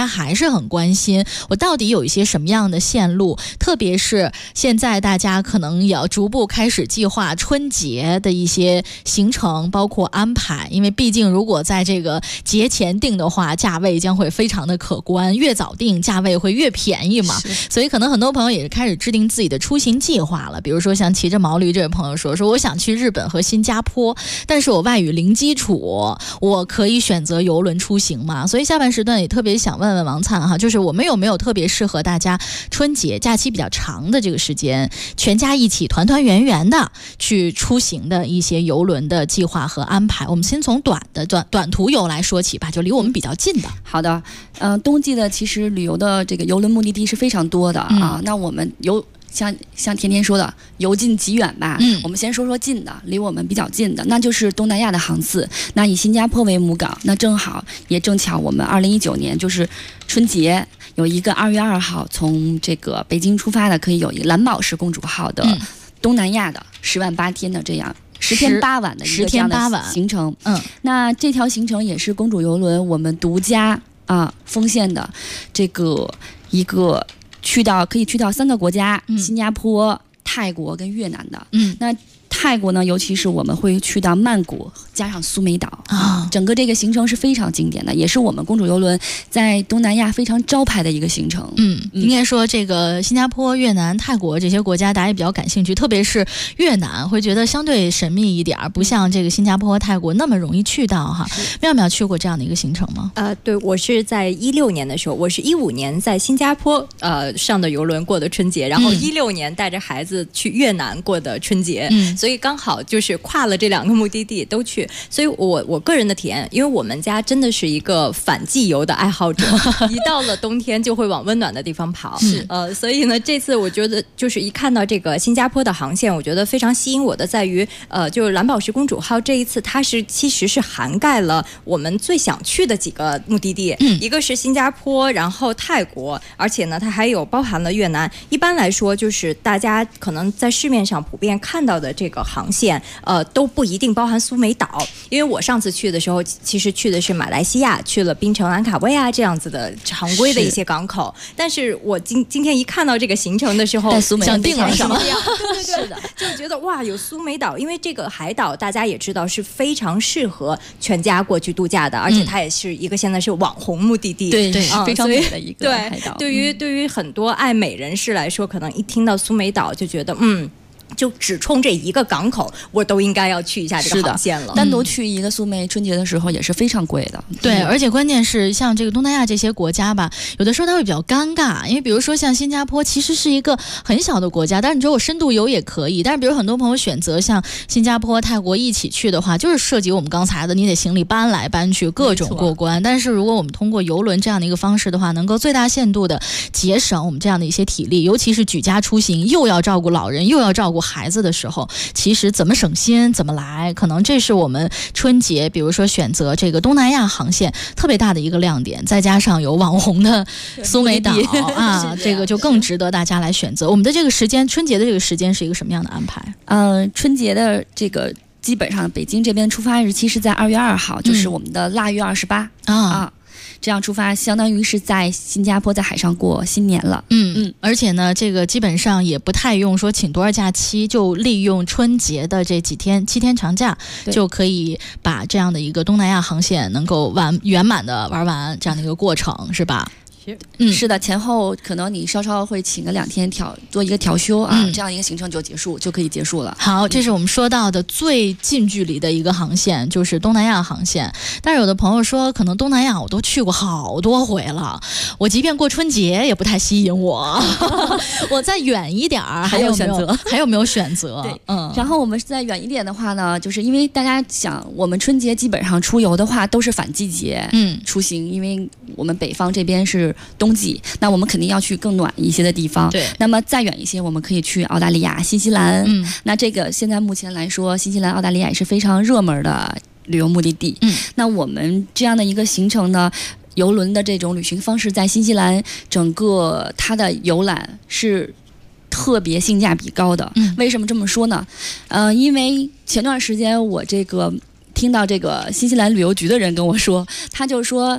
实很关心，我到底有一些什么样的线路，特别是现在大家可能也要逐步开始计划春节的一些行程，包括安排，因为毕竟如果在这个节前订的话，价位将会非常的可观，越早订价位会越便宜嘛，所以可能很多朋友也是开始制定自己的出行计划了。比如说像骑着毛驴这位朋友说我想去日本和新加坡，但是我外语零基础，我可以选择邮轮出行吗？所以下半时段也特别想问问王灿哈，就是我们有没有特别适合大家春节假期比较长的这个时间，全家一起团团圆圆的去出行的一些邮轮的计划和安排？我们先从短途游来说起吧，就离我们比较近的。 好的，冬季的其实旅游的这个邮轮目的地是非常多的啊。那我们像甜甜说的由近及远吧，我们先说说近的，离我们比较近的，那就是东南亚的航次。那以新加坡为母港，那正巧我们2019年就是春节有一个2月2号从这个北京出发的，可以有一个蓝宝石公主号的东南亚的10万8天的这样10天8晚的一个这样的行程。那这条行程也是公主邮轮我们独家丰县的这个一个可以去到3个国家，新加坡、泰国跟越南的。那泰国呢，尤其是我们会去到曼谷加上苏梅岛整个这个行程是非常经典的，也是我们公主邮轮在东南亚非常招牌的一个行程。 应该说这个新加坡、越南、泰国这些国家大家也比较感兴趣，特别是越南会觉得相对神秘一点，不像这个新加坡、泰国那么容易去到哈。妙妙去过这样的一个行程吗？ 对，我是在16年的时候，我是15年在新加坡上的邮轮过的春节，然后16年带着孩子去越南过的春节，所以刚好就是跨了这2个目的地都去。所以我个人的体验，因为我们家真的是一个反季游的爱好者，一到了冬天就会往温暖的地方跑。所以呢，这次我觉得就是一看到这个新加坡的航线，我觉得非常吸引我的在于，就是蓝宝石公主号这一次它其实是涵盖了我们最想去的几个目的地，一个是新加坡，然后泰国，而且呢它还有包含了越南。一般来说，就是大家可能在市面上普遍看到的这个航线，都不一定包含苏梅岛，因为我上次去的时候，其实去的是马来西亚，去了槟城、兰卡威啊这样子的常规的一些港口。但是我今天一看到这个行程的时候， 想定了是吗？ 对，是的，就觉得哇，有苏梅岛，因为这个海岛大家也知道是非常适合全家过去度假的，而且它也是一个现在是网红目的地， 对，非常美的一个海岛。 对于很多爱美人士来说，可能一听到苏梅岛就觉得就只冲这一个港口，我都应该要去一下这个航线了。 单独去一个苏梅春节的时候也是非常贵的。 对，而且关键是像这个东南亚这些国家吧，有的时候它会比较尴尬，因为比如说像新加坡其实是一个很小的国家，但是你说我深度游也可以，但是比如很多朋友选择像新加坡、泰国一起去的话，就是涉及我们刚才的你得行李搬来搬去各种过关。但是如果我们通过邮轮这样的一个方式的话，能够最大限度的节省我们这样的一些体力，尤其是举家出行又要照顾老人又要照顾孩子的时候，其实怎么省心怎么来，可能这是我们春节比如说选择这个东南亚航线特别大的一个亮点，再加上有网红的苏梅岛这个就更值得大家来选择。我们的这个时间，春节的这个时间是一个什么样的安排？ 春节的这个基本上北京这边出发日期是在2月2号，就是我们的腊月28这样出发，相当于是在新加坡在海上过新年了。 而且呢，这个基本上也不太用说请多少假期，就利用春节的这几天7天长假，就可以把这样的一个东南亚航线能够圆满的玩完这样的一个过程，是吧？ 是的，前后可能你稍稍会请个2天做一个调休这样一个行程就可以结束了。 好，这是我们说到的最近距离的一个航线，就是东南亚航线。但是有的朋友说，可能东南亚我都去过好多回了，我即便过春节也不太吸引我，我再远一点还有没有选择？ 对，然后我们再远一点的话呢，就是因为大家想，我们春节基本上出游的话都是反季节出行，因为我们北方这边是冬季，那我们肯定要去更暖一些的地方。 对， 那么再远一些，我们可以去澳大利亚、新西兰。那这个现在目前来说，新西兰、澳大利亚也是非常热门的旅游目的地。那我们这样的一个行程呢，邮轮的这种旅行方式，在新西兰整个它的游览是特别性价比高的。为什么这么说呢？因为前段时间我听到这个新西兰旅游局的人跟我说，他就说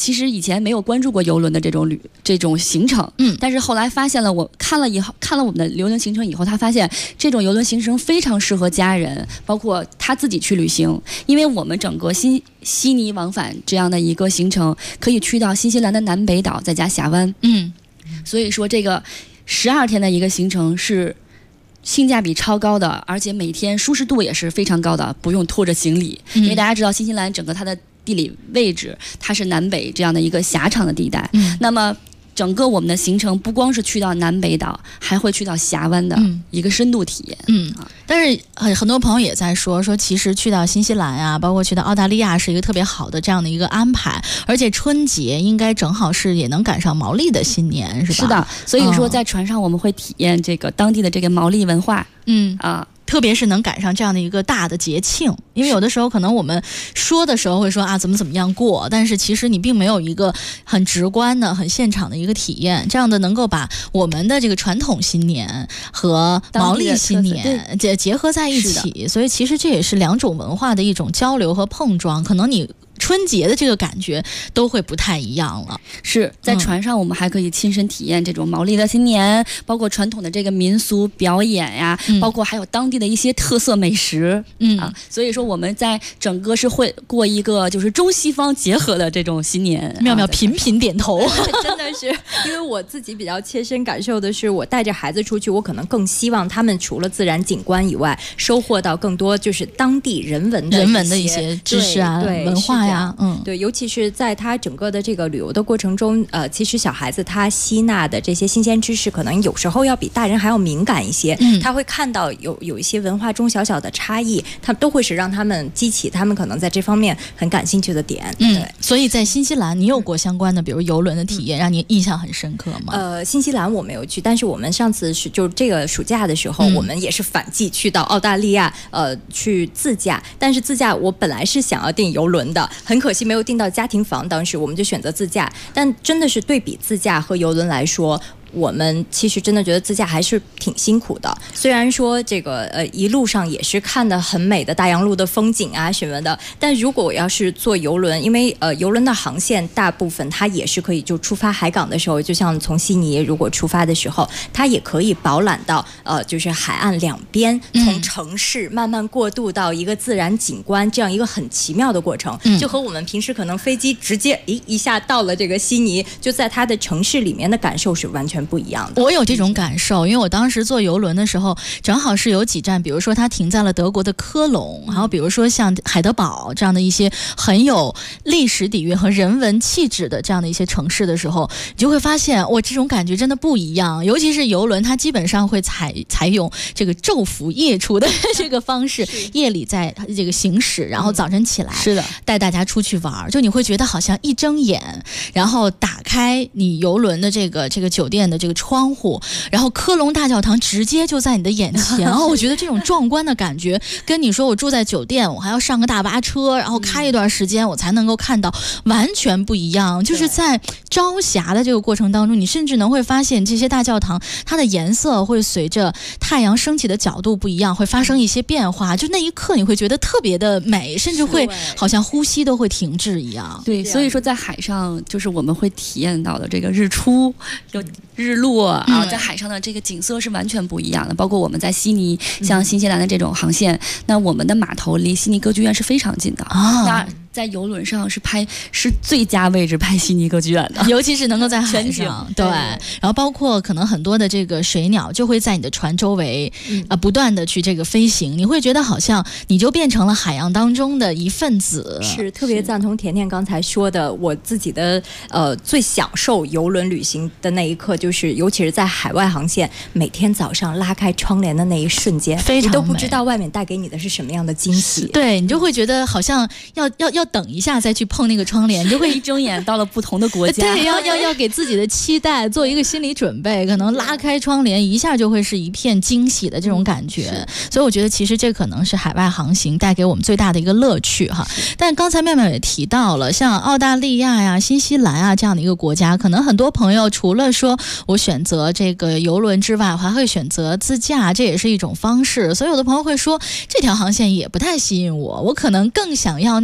其实以前没有关注过邮轮的这种行程，但是后来发现了，我看了我们的邮轮行程以后，他发现这种邮轮行程非常适合家人，包括他自己去旅行，因为我们整个悉尼往返这样的一个行程，可以去到新西兰的南北岛，再加峡湾，所以说这个12天的一个行程是性价比超高的，而且每天舒适度也是非常高的，不用拖着行李，因为大家知道新西兰整个它的地理位置，它是南北这样的一个狭长的地带，那么整个我们的行程不光是去到南北岛，还会去到峡湾的一个深度体验。 但是很多朋友也在说其实去到新西兰啊，包括去到澳大利亚是一个特别好的这样的一个安排，而且春节应该正好是也能赶上毛利的新年，是吧？ 是的，所以说在船上我们会体验这个当地的这个毛利文化。 特别是能赶上这样的一个大的节庆，因为有的时候可能我们说的时候会说怎么样过，但是其实你并没有一个很直观的、很现场的一个体验，这样的能够把我们的这个传统新年和毛利新年结合在一起，所以其实这也是两种文化的一种交流和碰撞，可能你春节的这个感觉都会不太一样了。 是在船上我们还可以亲身体验这种毛利的新年，包括传统的这个民俗表演呀，包括还有当地的一些特色美食。所以说我们在整个是会过一个就是中西方结合的这种新年。 妙妙频频点头。 真的是因为我自己比较切身感受的是，我带着孩子出去，我可能更希望他们除了自然景观以外，收获到更多就是当地人文的一些知识啊、文化呀。对，尤其是在他整个的这个旅游的过程中，其实小孩子他吸纳的这些新鲜知识，可能有时候要比大人还要敏感一些。他会看到有一些文化中小的差异，他都会是让他们激起他们可能在这方面很感兴趣的点。对， 所以在新西兰，你有过相关的，比如邮轮的体验，让你印象很深刻吗？ 新西兰我没有去，但是我们上次就这个暑假的时候，我们也是反季去到澳大利亚，去自驾。但是自驾我本来是想要订邮轮的。很可惜没有订到家庭房，当时我们就选择自驾。但真的是对比自驾和邮轮来说，我们其实真的觉得自驾还是挺辛苦的。虽然说这个一路上也是看的很美的大洋路的风景啊什么的，但如果我要是坐邮轮，因为邮轮的航线大部分它也是可以就出发海港的时候，就像从悉尼如果出发的时候，它也可以饱览到就是海岸两边，从城市慢慢过渡到一个自然景观，这样一个很奇妙的过程，就和我们平时可能飞机直接一下到了这个悉尼，就在它的城市里面的感受是完全不一样的。 我有这种感受，因为我当时坐邮轮的时候，正好是有几站，比如说它停在了德国的科隆，还有比如说像海德堡这样的一些很有历史底蕴和人文气质的这样的一些城市的时候，你就会发现我这种感觉真的不一样。尤其是邮轮，它基本上会采用这个昼伏夜出的这个方式，夜里在这个行驶，然后早晨起来是的带大家出去玩，就你会觉得好像一睁眼，然后打开你邮轮的这个酒店的这个窗户，然后科隆大教堂直接就在你的眼前。然后我觉得这种壮观的感觉，跟你说我住在酒店，我还要上个大巴车，然后开一段时间我才能够看到，完全不一样。就是在朝霞的这个过程当中，你甚至能会发现这些大教堂它的颜色会随着太阳升起的角度不一样，会发生一些变化。就那一刻你会觉得特别的美，甚至会好像呼吸都会停滞一样。 对，所以说在海上就是我们会体验到的这个日出有日落啊，在海上的这个景色是完全不一样的。包括我们在悉尼，像新西兰的这种航线，那我们的码头离悉尼歌剧院是非常近的那在邮轮上是最佳位置拍悉尼歌剧院的， 尤其是能够在海上。对，然后包括可能很多的这个水鸟就会在你的船周围不断的去这个飞行，你会觉得好像你就变成了海洋当中的一份子。 是特别赞同甜甜刚才说的，我自己的最享受邮轮旅行的那一刻，就是尤其是在海外航线，每天早上拉开窗帘的那一瞬间， 非常你都不知道外面带给你的是什么样的惊喜。 对，你就会觉得好像要等一下再去碰那个窗帘，你就会一睁眼到了不同的国家。 对，要给自己的期待做一个心理准备，可能拉开窗帘一下就会是一片惊喜的这种感觉。所以我觉得其实这可能是海外航行带给我们最大的一个乐趣哈。但刚才妙妙也提到了，像澳大利亚呀、新西兰啊这样的一个国家，可能很多朋友除了说我选择这个邮轮之外，我还会选择自驾，这也是一种方式。所以有的朋友会说这条航线也不太吸引我，我可能更想要那种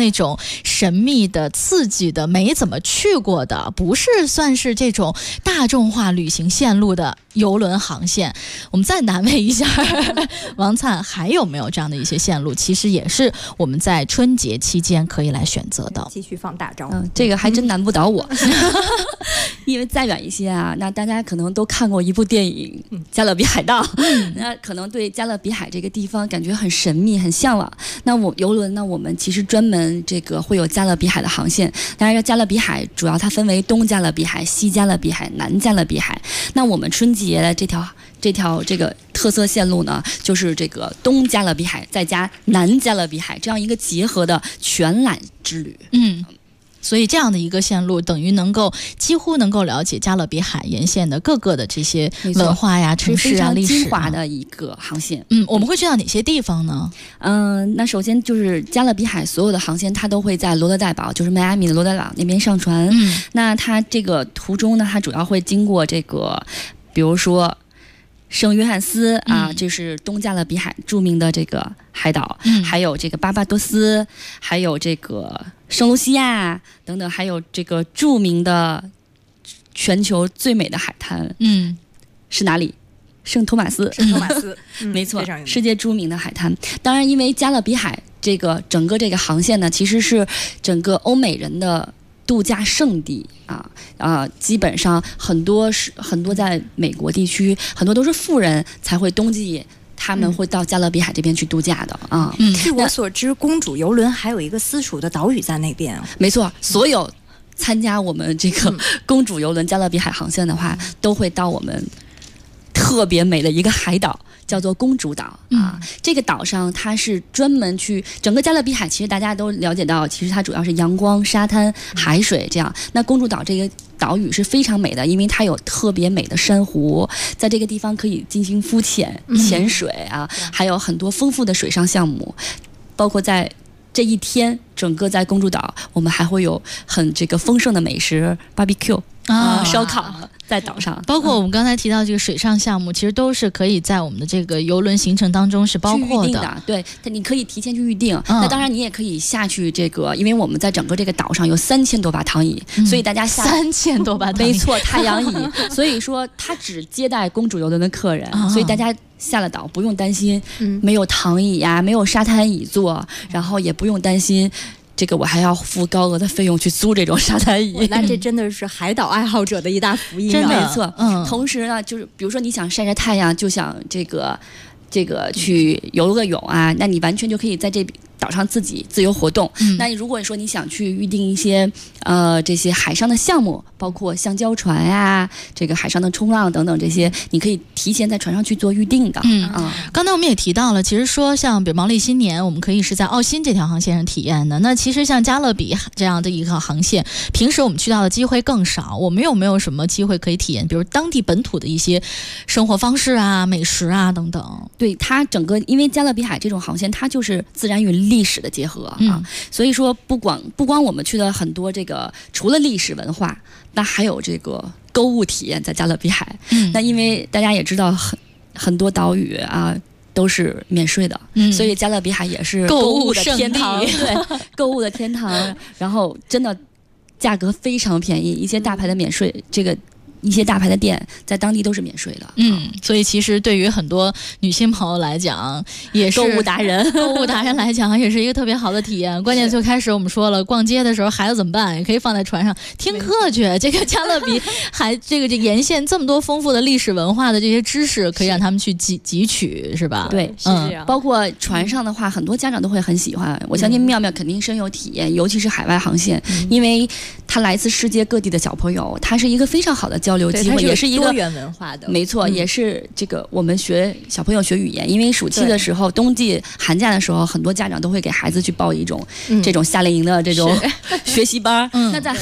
神秘的、刺激的、没怎么去过的，不是算是这种大众化旅行线路的邮轮航线。我们再难为一下王灿，还有没有这样的一些线路？其实也是我们在春节期间可以来选择的。 继续放大招， 这个还真难不倒我。因为再远一些啊，那大家可能都看过一部电影《加勒比海盗》，那可能对加勒比海这个地方感觉很神秘、很向往。那邮轮呢，我们其实专门这个会有加勒比海的航线。当然，加勒比海主要它分为东加勒比海、西加勒比海、南加勒比海。那我们春节的这条这个特色线路呢，就是这个东加勒比海再加南加勒比海这样一个结合的全览之旅。 所以这样的一个线路，等于几乎能够了解加勒比海沿线的各个的这些文化呀、城市啊、历史非常精华的一个航线。 我们会去到哪些地方呢？ 那首先就是加勒比海所有的航线，它都会在罗德代堡，就是迈阿密的罗德代堡那边上船。那它这个途中呢，它主要会经过这个，比如说圣约翰斯啊，这是东加勒比海著名的这个海岛，还有这个巴巴多斯，还有这个圣卢西亚等等，还有这个著名的全球最美的海滩，是哪里？圣托马斯，没错，世界著名的海滩。当然，因为加勒比海这个整个这个航线呢，其实是整个欧美人的度假胜地基本上很多在美国地区，很多都是富人才会冬季他们会到加勒比海这边去度假的啊。 据我所知，公主邮轮还有一个私属的岛屿在那边。 没错，所有参加我们这个公主邮轮加勒比海航线的话，都会到我们特别美的一个海岛，叫做公主岛啊。这个岛上它是专门去整个加勒比海，其实大家都了解到，其实它主要是阳光、沙滩、海水这样。那公主岛这个岛屿是非常美的，因为它有特别美的珊瑚，在这个地方可以进行浮潜、潜水啊，还有很多丰富的水上项目，包括在这一天，整个在公主岛，我们还会有很这个丰盛的美食 barbecue 烧烤在岛上， 包括我们刚才提到这个水上项目，其实都是可以在我们的这个邮轮行程当中是包括的。 对，你可以提前去预定。那当然，你也可以下去这个，因为我们在整个这个岛上有3000多把躺椅，所以大家 3000多把躺椅， 没错，太阳椅。所以说，它只接待公主邮轮的客人，所以大家下了岛不用担心没有躺椅呀，没有沙滩椅坐，然后也不用担心这个我还要付高额的费用去租这种沙滩椅。 那这真的是海岛爱好者的一大福音， 真的没错。同时呢，就是比如说你想晒晒太阳，就想这个去游个泳啊，那你完全就可以在这岛上自己自由活动。那如果说你想去预定一些这些海上的项目，包括橡胶船呀、这个海上的冲浪等等这些，你可以提前在船上去做预定的。 刚才我们也提到了，其实说像比如毛利新年，我们可以是在澳新这条航线上体验的。那其实像加勒比这样的一个航线，平时我们去到的机会更少。我们有没有什么机会可以体验，比如当地本土的一些生活方式啊、美食啊等等？ 对，它整个因为加勒比海这种航线，它就是自然与历史的结合啊，所以说不光我们去了很多这个除了历史文化，那还有这个购物体验在加勒比海。那因为大家也知道很多岛屿啊都是免税的，所以加勒比海也是购物的天堂，对，购物的天堂。然后真的价格非常便宜，一些大牌的免税一些大牌的店在当地都是免税的。 所以其实对于很多女性朋友来讲，也是购物达人来讲，也是一个特别好的体验。关键最开始我们说了，逛街的时候孩子怎么办？也可以放在船上听课去。这个加勒比海这沿线这么多丰富的历史文化的这些知识，可以让他们去汲取，是吧？ 对，是这样。包括船上的话，很多家长都会很喜欢。我相信妙妙肯定深有体验，尤其是海外航线，因为它来自世界各地的小朋友，它是一个非常好的交流机会，也是一个多元文化的。 没错，也是这个我们小朋友学语言，因为暑期的时候、冬季寒假的时候，很多家长都会给孩子去报一种这种夏令营的这种学习班。那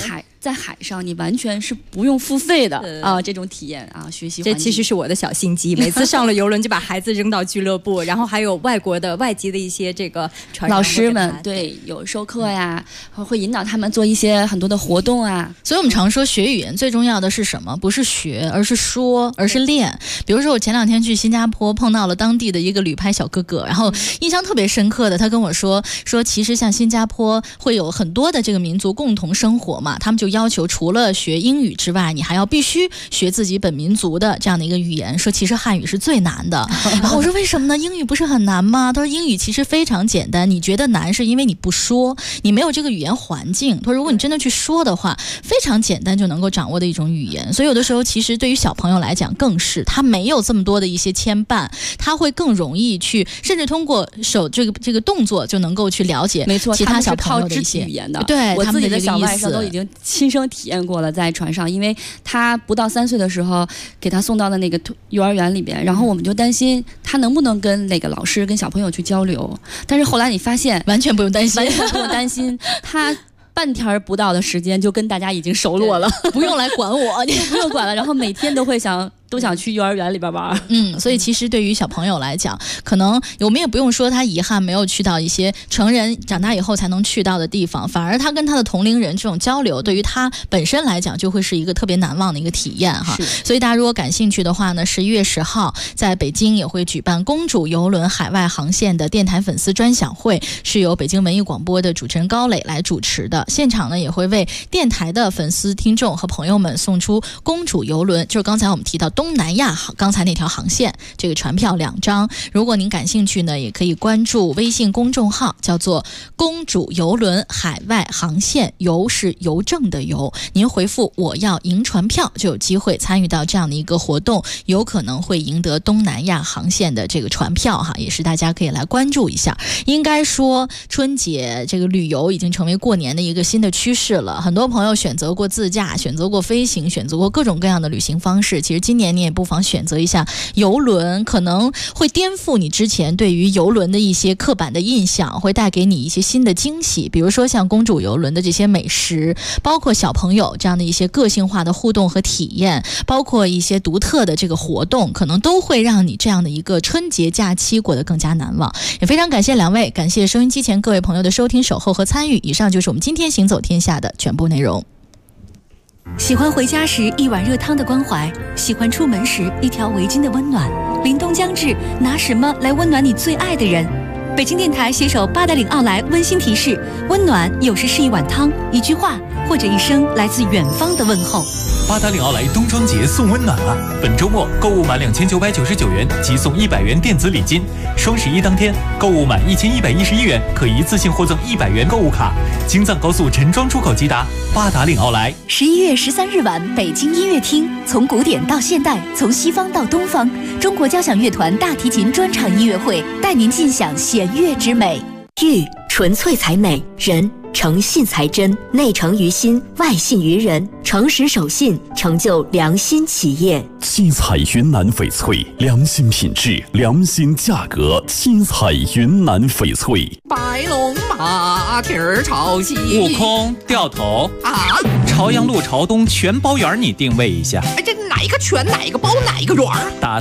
在海上你完全是不用付费的啊，这种体验啊，学习环境。 这其实是我的小心机，每次上了游轮就把孩子扔到俱乐部，然后还有外籍的一些这个船老师们对有授课呀，会引导他们做一些很多的活动啊。 所以我们常说学语言最重要的是什么？不是学，而是说，而是练。比如说我前2天去新加坡碰到了当地的一个旅拍小哥哥，然后印象特别深刻的，他跟我说其实像新加坡会有很多的这个民族共同生活嘛，他们就要求除了学英语之外，你还要必须学自己本民族的这样的一个语言，说其实汉语是最难的。然后我说为什么呢？英语不是很难吗？他说英语其实非常简单，你觉得难是因为你不说，你没有这个语言环境。他说如果你真的去说的话，非常简单就能够掌握的一种语言。所以有的时候其实对于小朋友来讲更是，他没有这么多的一些牵绊，他会更容易去，甚至通过手这个动作就能够去了解其他小朋友的一些语言的。 对， 我自己的小外甥都已经亲身体验过了，在船上，因为他不到3岁的时候给他送到的那个幼儿园里边，然后我们就担心他能不能跟那个老师跟小朋友去交流，但是后来你发现完全不用担心，他半天不到的时间就跟大家已经熟络了， 不用来管我， 你不用管了，然后每天都想去幼儿园里边玩。 所以其实对于小朋友来讲，可能我们也不用说他遗憾没有去到一些成人长大以后才能去到的地方，反而他跟他的同龄人这种交流，对于他本身来讲就会是一个特别难忘的一个体验哈。所以大家如果感兴趣的话呢，11月10号在北京也会举办公主邮轮海外航线的电台粉丝专享会，是由北京文艺广播的主持人高磊来主持的。现场呢也会为电台的粉丝听众和朋友们送出公主邮轮，就是刚才我们提到东南亚刚才那条航线这个船票2张。如果您感兴趣呢，也可以关注微信公众号，叫做公主邮轮海外航线，邮是邮政的邮，您回复我要赢船票就有机会参与到这样的一个活动，有可能会赢得东南亚航线的这个船票哈，也是大家可以来关注一下。应该说春节这个旅游已经成为过年的一个新的趋势了，很多朋友选择过自驾，选择过飞行，选择过各种各样的旅行方式。其实今年你也不妨选择一下邮轮，可能会颠覆你之前对于邮轮的一些刻板的印象，会带给你一些新的惊喜。比如说像公主邮轮的这些美食，包括小朋友这样的一些个性化的互动和体验，包括一些独特的这个活动，可能都会让你这样的一个春节假期过得更加难忘。也非常感谢2位，感谢收音机前各位朋友的收听、守候和参与。以上就是我们今天行走天下的全部内容。 喜欢回家时一碗热汤的关怀，喜欢出门时一条围巾的温暖。凛冬将至，拿什么来温暖你最爱的人？北京电台携手八达岭奥莱温馨提示：温暖有时是一碗汤、一句话，或者一声来自远方的问候。 八达岭奥莱冬装节送温暖了！本周末购物满2999元即送100元电子礼金。双11当天购物满1111元可一次性获赠100元购物卡。京藏高速陈庄出口即达，八达岭奥莱。 11月13日晚，北京音乐厅，从古典到现代，从西方到东方，中国交响乐团大提琴专场音乐会，带您尽享弦乐之美。 玉纯粹才美，人诚信才真，内诚于心，外信于人，诚实守信，成就良心企业。 七彩云南翡翠，良心品质，良心价格。七彩云南翡翠。 白龙马蹄儿朝西， 悟空掉头啊！ 朝阳路朝东全包园，你定位一下。 这哪一个全，哪一个包，哪一个园？ 打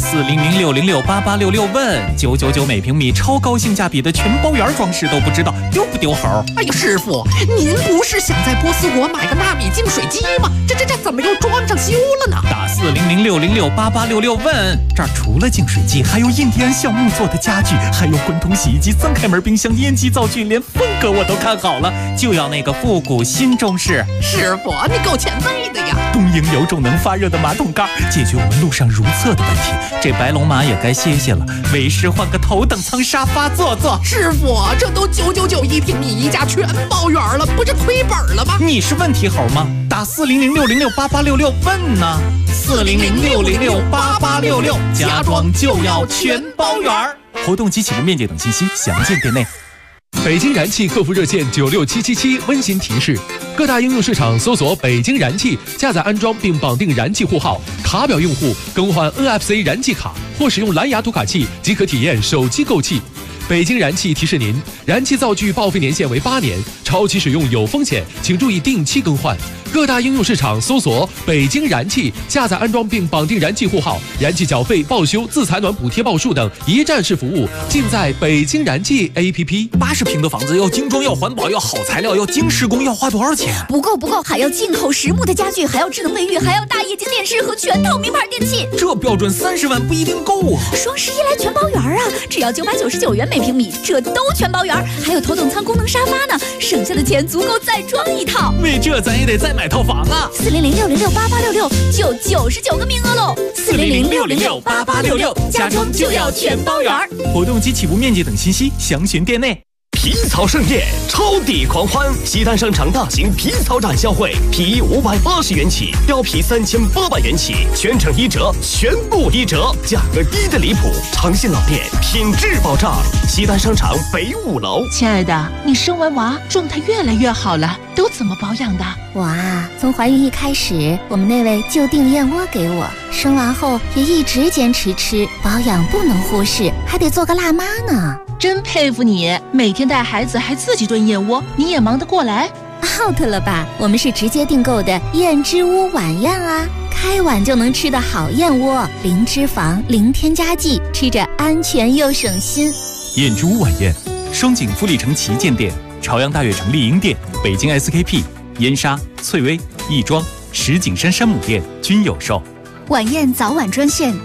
40060688866问999每平米，超高性价比的全包园装饰都不知道丢不丢猴？ 哎呀，师傅，您不是想在波斯国买个纳米净水机吗？这怎么又装上修了呢？ 打40060688866问，这儿除了净水机，还有印第安橡木做的家具，还有滚筒洗衣机、3开门冰箱、烟机灶具，连风格我都看好了，就要那个复古新中式。 师傅，你够前卫的呀！ 东营有种能发热的马桶盖，解决我们路上如厕的问题。这白龙马也该歇歇了，为师换个头等舱沙发坐坐。 师傅，这都999一平米一家全包圆了，不是亏本了吗？ 你是问题猴吗？打40060688866问呢，40060688866，家装就要全包圆。活动及启动面积等信息详见店内。 北京燃气客服热线96777温馨提示：各大应用市场搜索北京燃气，下载安装并绑定燃气户号，卡表用户更换 NFC 燃气卡或使用蓝牙读卡器即可体验手机购气。北京燃气提示您，燃气灶具报废年限为8年，超期使用有风险，请注意定期更换。 各大应用市场搜索北京燃气，下载安装并绑定燃气户号，燃气缴费、报修、自采暖补贴报数等一站式服务，尽在北京燃气 APP。 80平的房子要精装、要环保、要好材料、要精施工，要花多少钱？ 不够，还要进口实木的家具，还要智能卫浴，还要大液晶电视和全套名牌电器。 这标准30万不一定够啊！ 双11来全包圆啊，只要999元每平米，这都全包圆，还有头等舱功能沙发呢，省下的钱足够再装一套。 为这咱也得再买套房啊 ！400-606-8866就99个名额喽！400-606-8866，家装就要全包圆。 活动及起步面积等信息详询店内。 皮草盛宴，超抵狂欢！西单商场大型皮草展销会，皮衣580元起，貂皮3800元起，全程1折，全部1折，价格低得离谱，诚信老店，品质保障。西单商场北5楼。 亲爱的，你生完娃状态越来越好了，都怎么保养的？ 我啊，从怀孕一开始，我们那位就订燕窝给我，生完后也一直坚持吃，保养不能忽视，还得做个辣妈呢。 真佩服你，每天带孩子还自己炖燕窝，你也忙得过来 ？out 了吧？我们是直接订购的燕之屋晚宴啊，开碗就能吃的好燕窝，零脂肪、零添加剂，吃着安全又省心。 燕之屋晚宴，双井富力城旗舰店、朝阳大悦城丽婴店、北京 SKP、燕莎、翠微、亦庄、石景山山姆店均有售。 晚宴早晚专线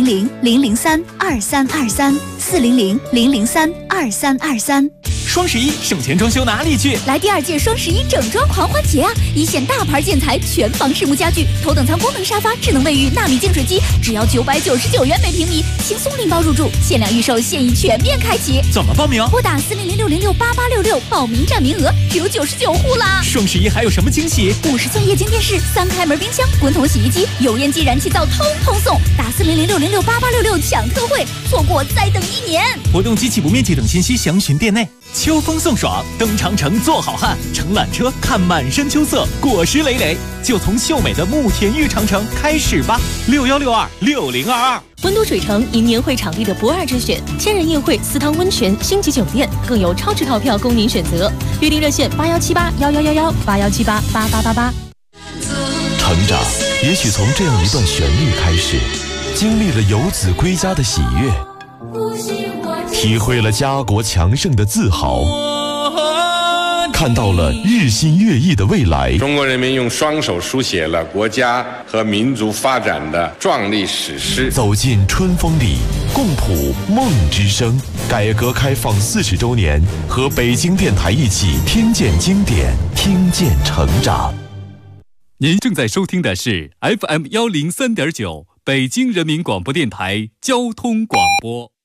400-003-2323，400-003-2323。 双11省钱装修哪里去？ 来第2届双11整装狂欢节啊！一线大牌建材，全房实木家具，头等舱功能沙发，智能卫浴，纳米净水机，只要999元每平米，轻松拎包入住，限量预售，现已全面开启。 怎么报名？ 拨打400-606-8866，报名占名额只有99户啦！ 双11还有什么惊喜 ？50寸液晶电视，3开门冰箱，滚筒洗衣机，油烟机、燃气灶通通送。打400-606-8866抢特惠，错过再等1年。 活动及起步面积等信息详询店内。秋风送爽，登长城做好汉，乘缆车看满山秋色，果实累累，就从秀美的慕田峪长城开始吧。61626022。 温都水城迎年会场地的不二之选，千人宴会、4汤温泉、星级酒店，更有超值套票供您选择。预订热线8178111181788888。 成长也许从这样一段旋律开始，经历了游子归家的喜悦，体会了家国强盛的自豪，看到了日新月异的未来。 中国人民用双手书写了国家和民族发展的壮丽史诗。 走进春风里，共谱梦之声。改革开放40周年，和北京电台一起听见经典，听见成长。 您正在收听的是 FM103.9北京人民广播电台交通广播。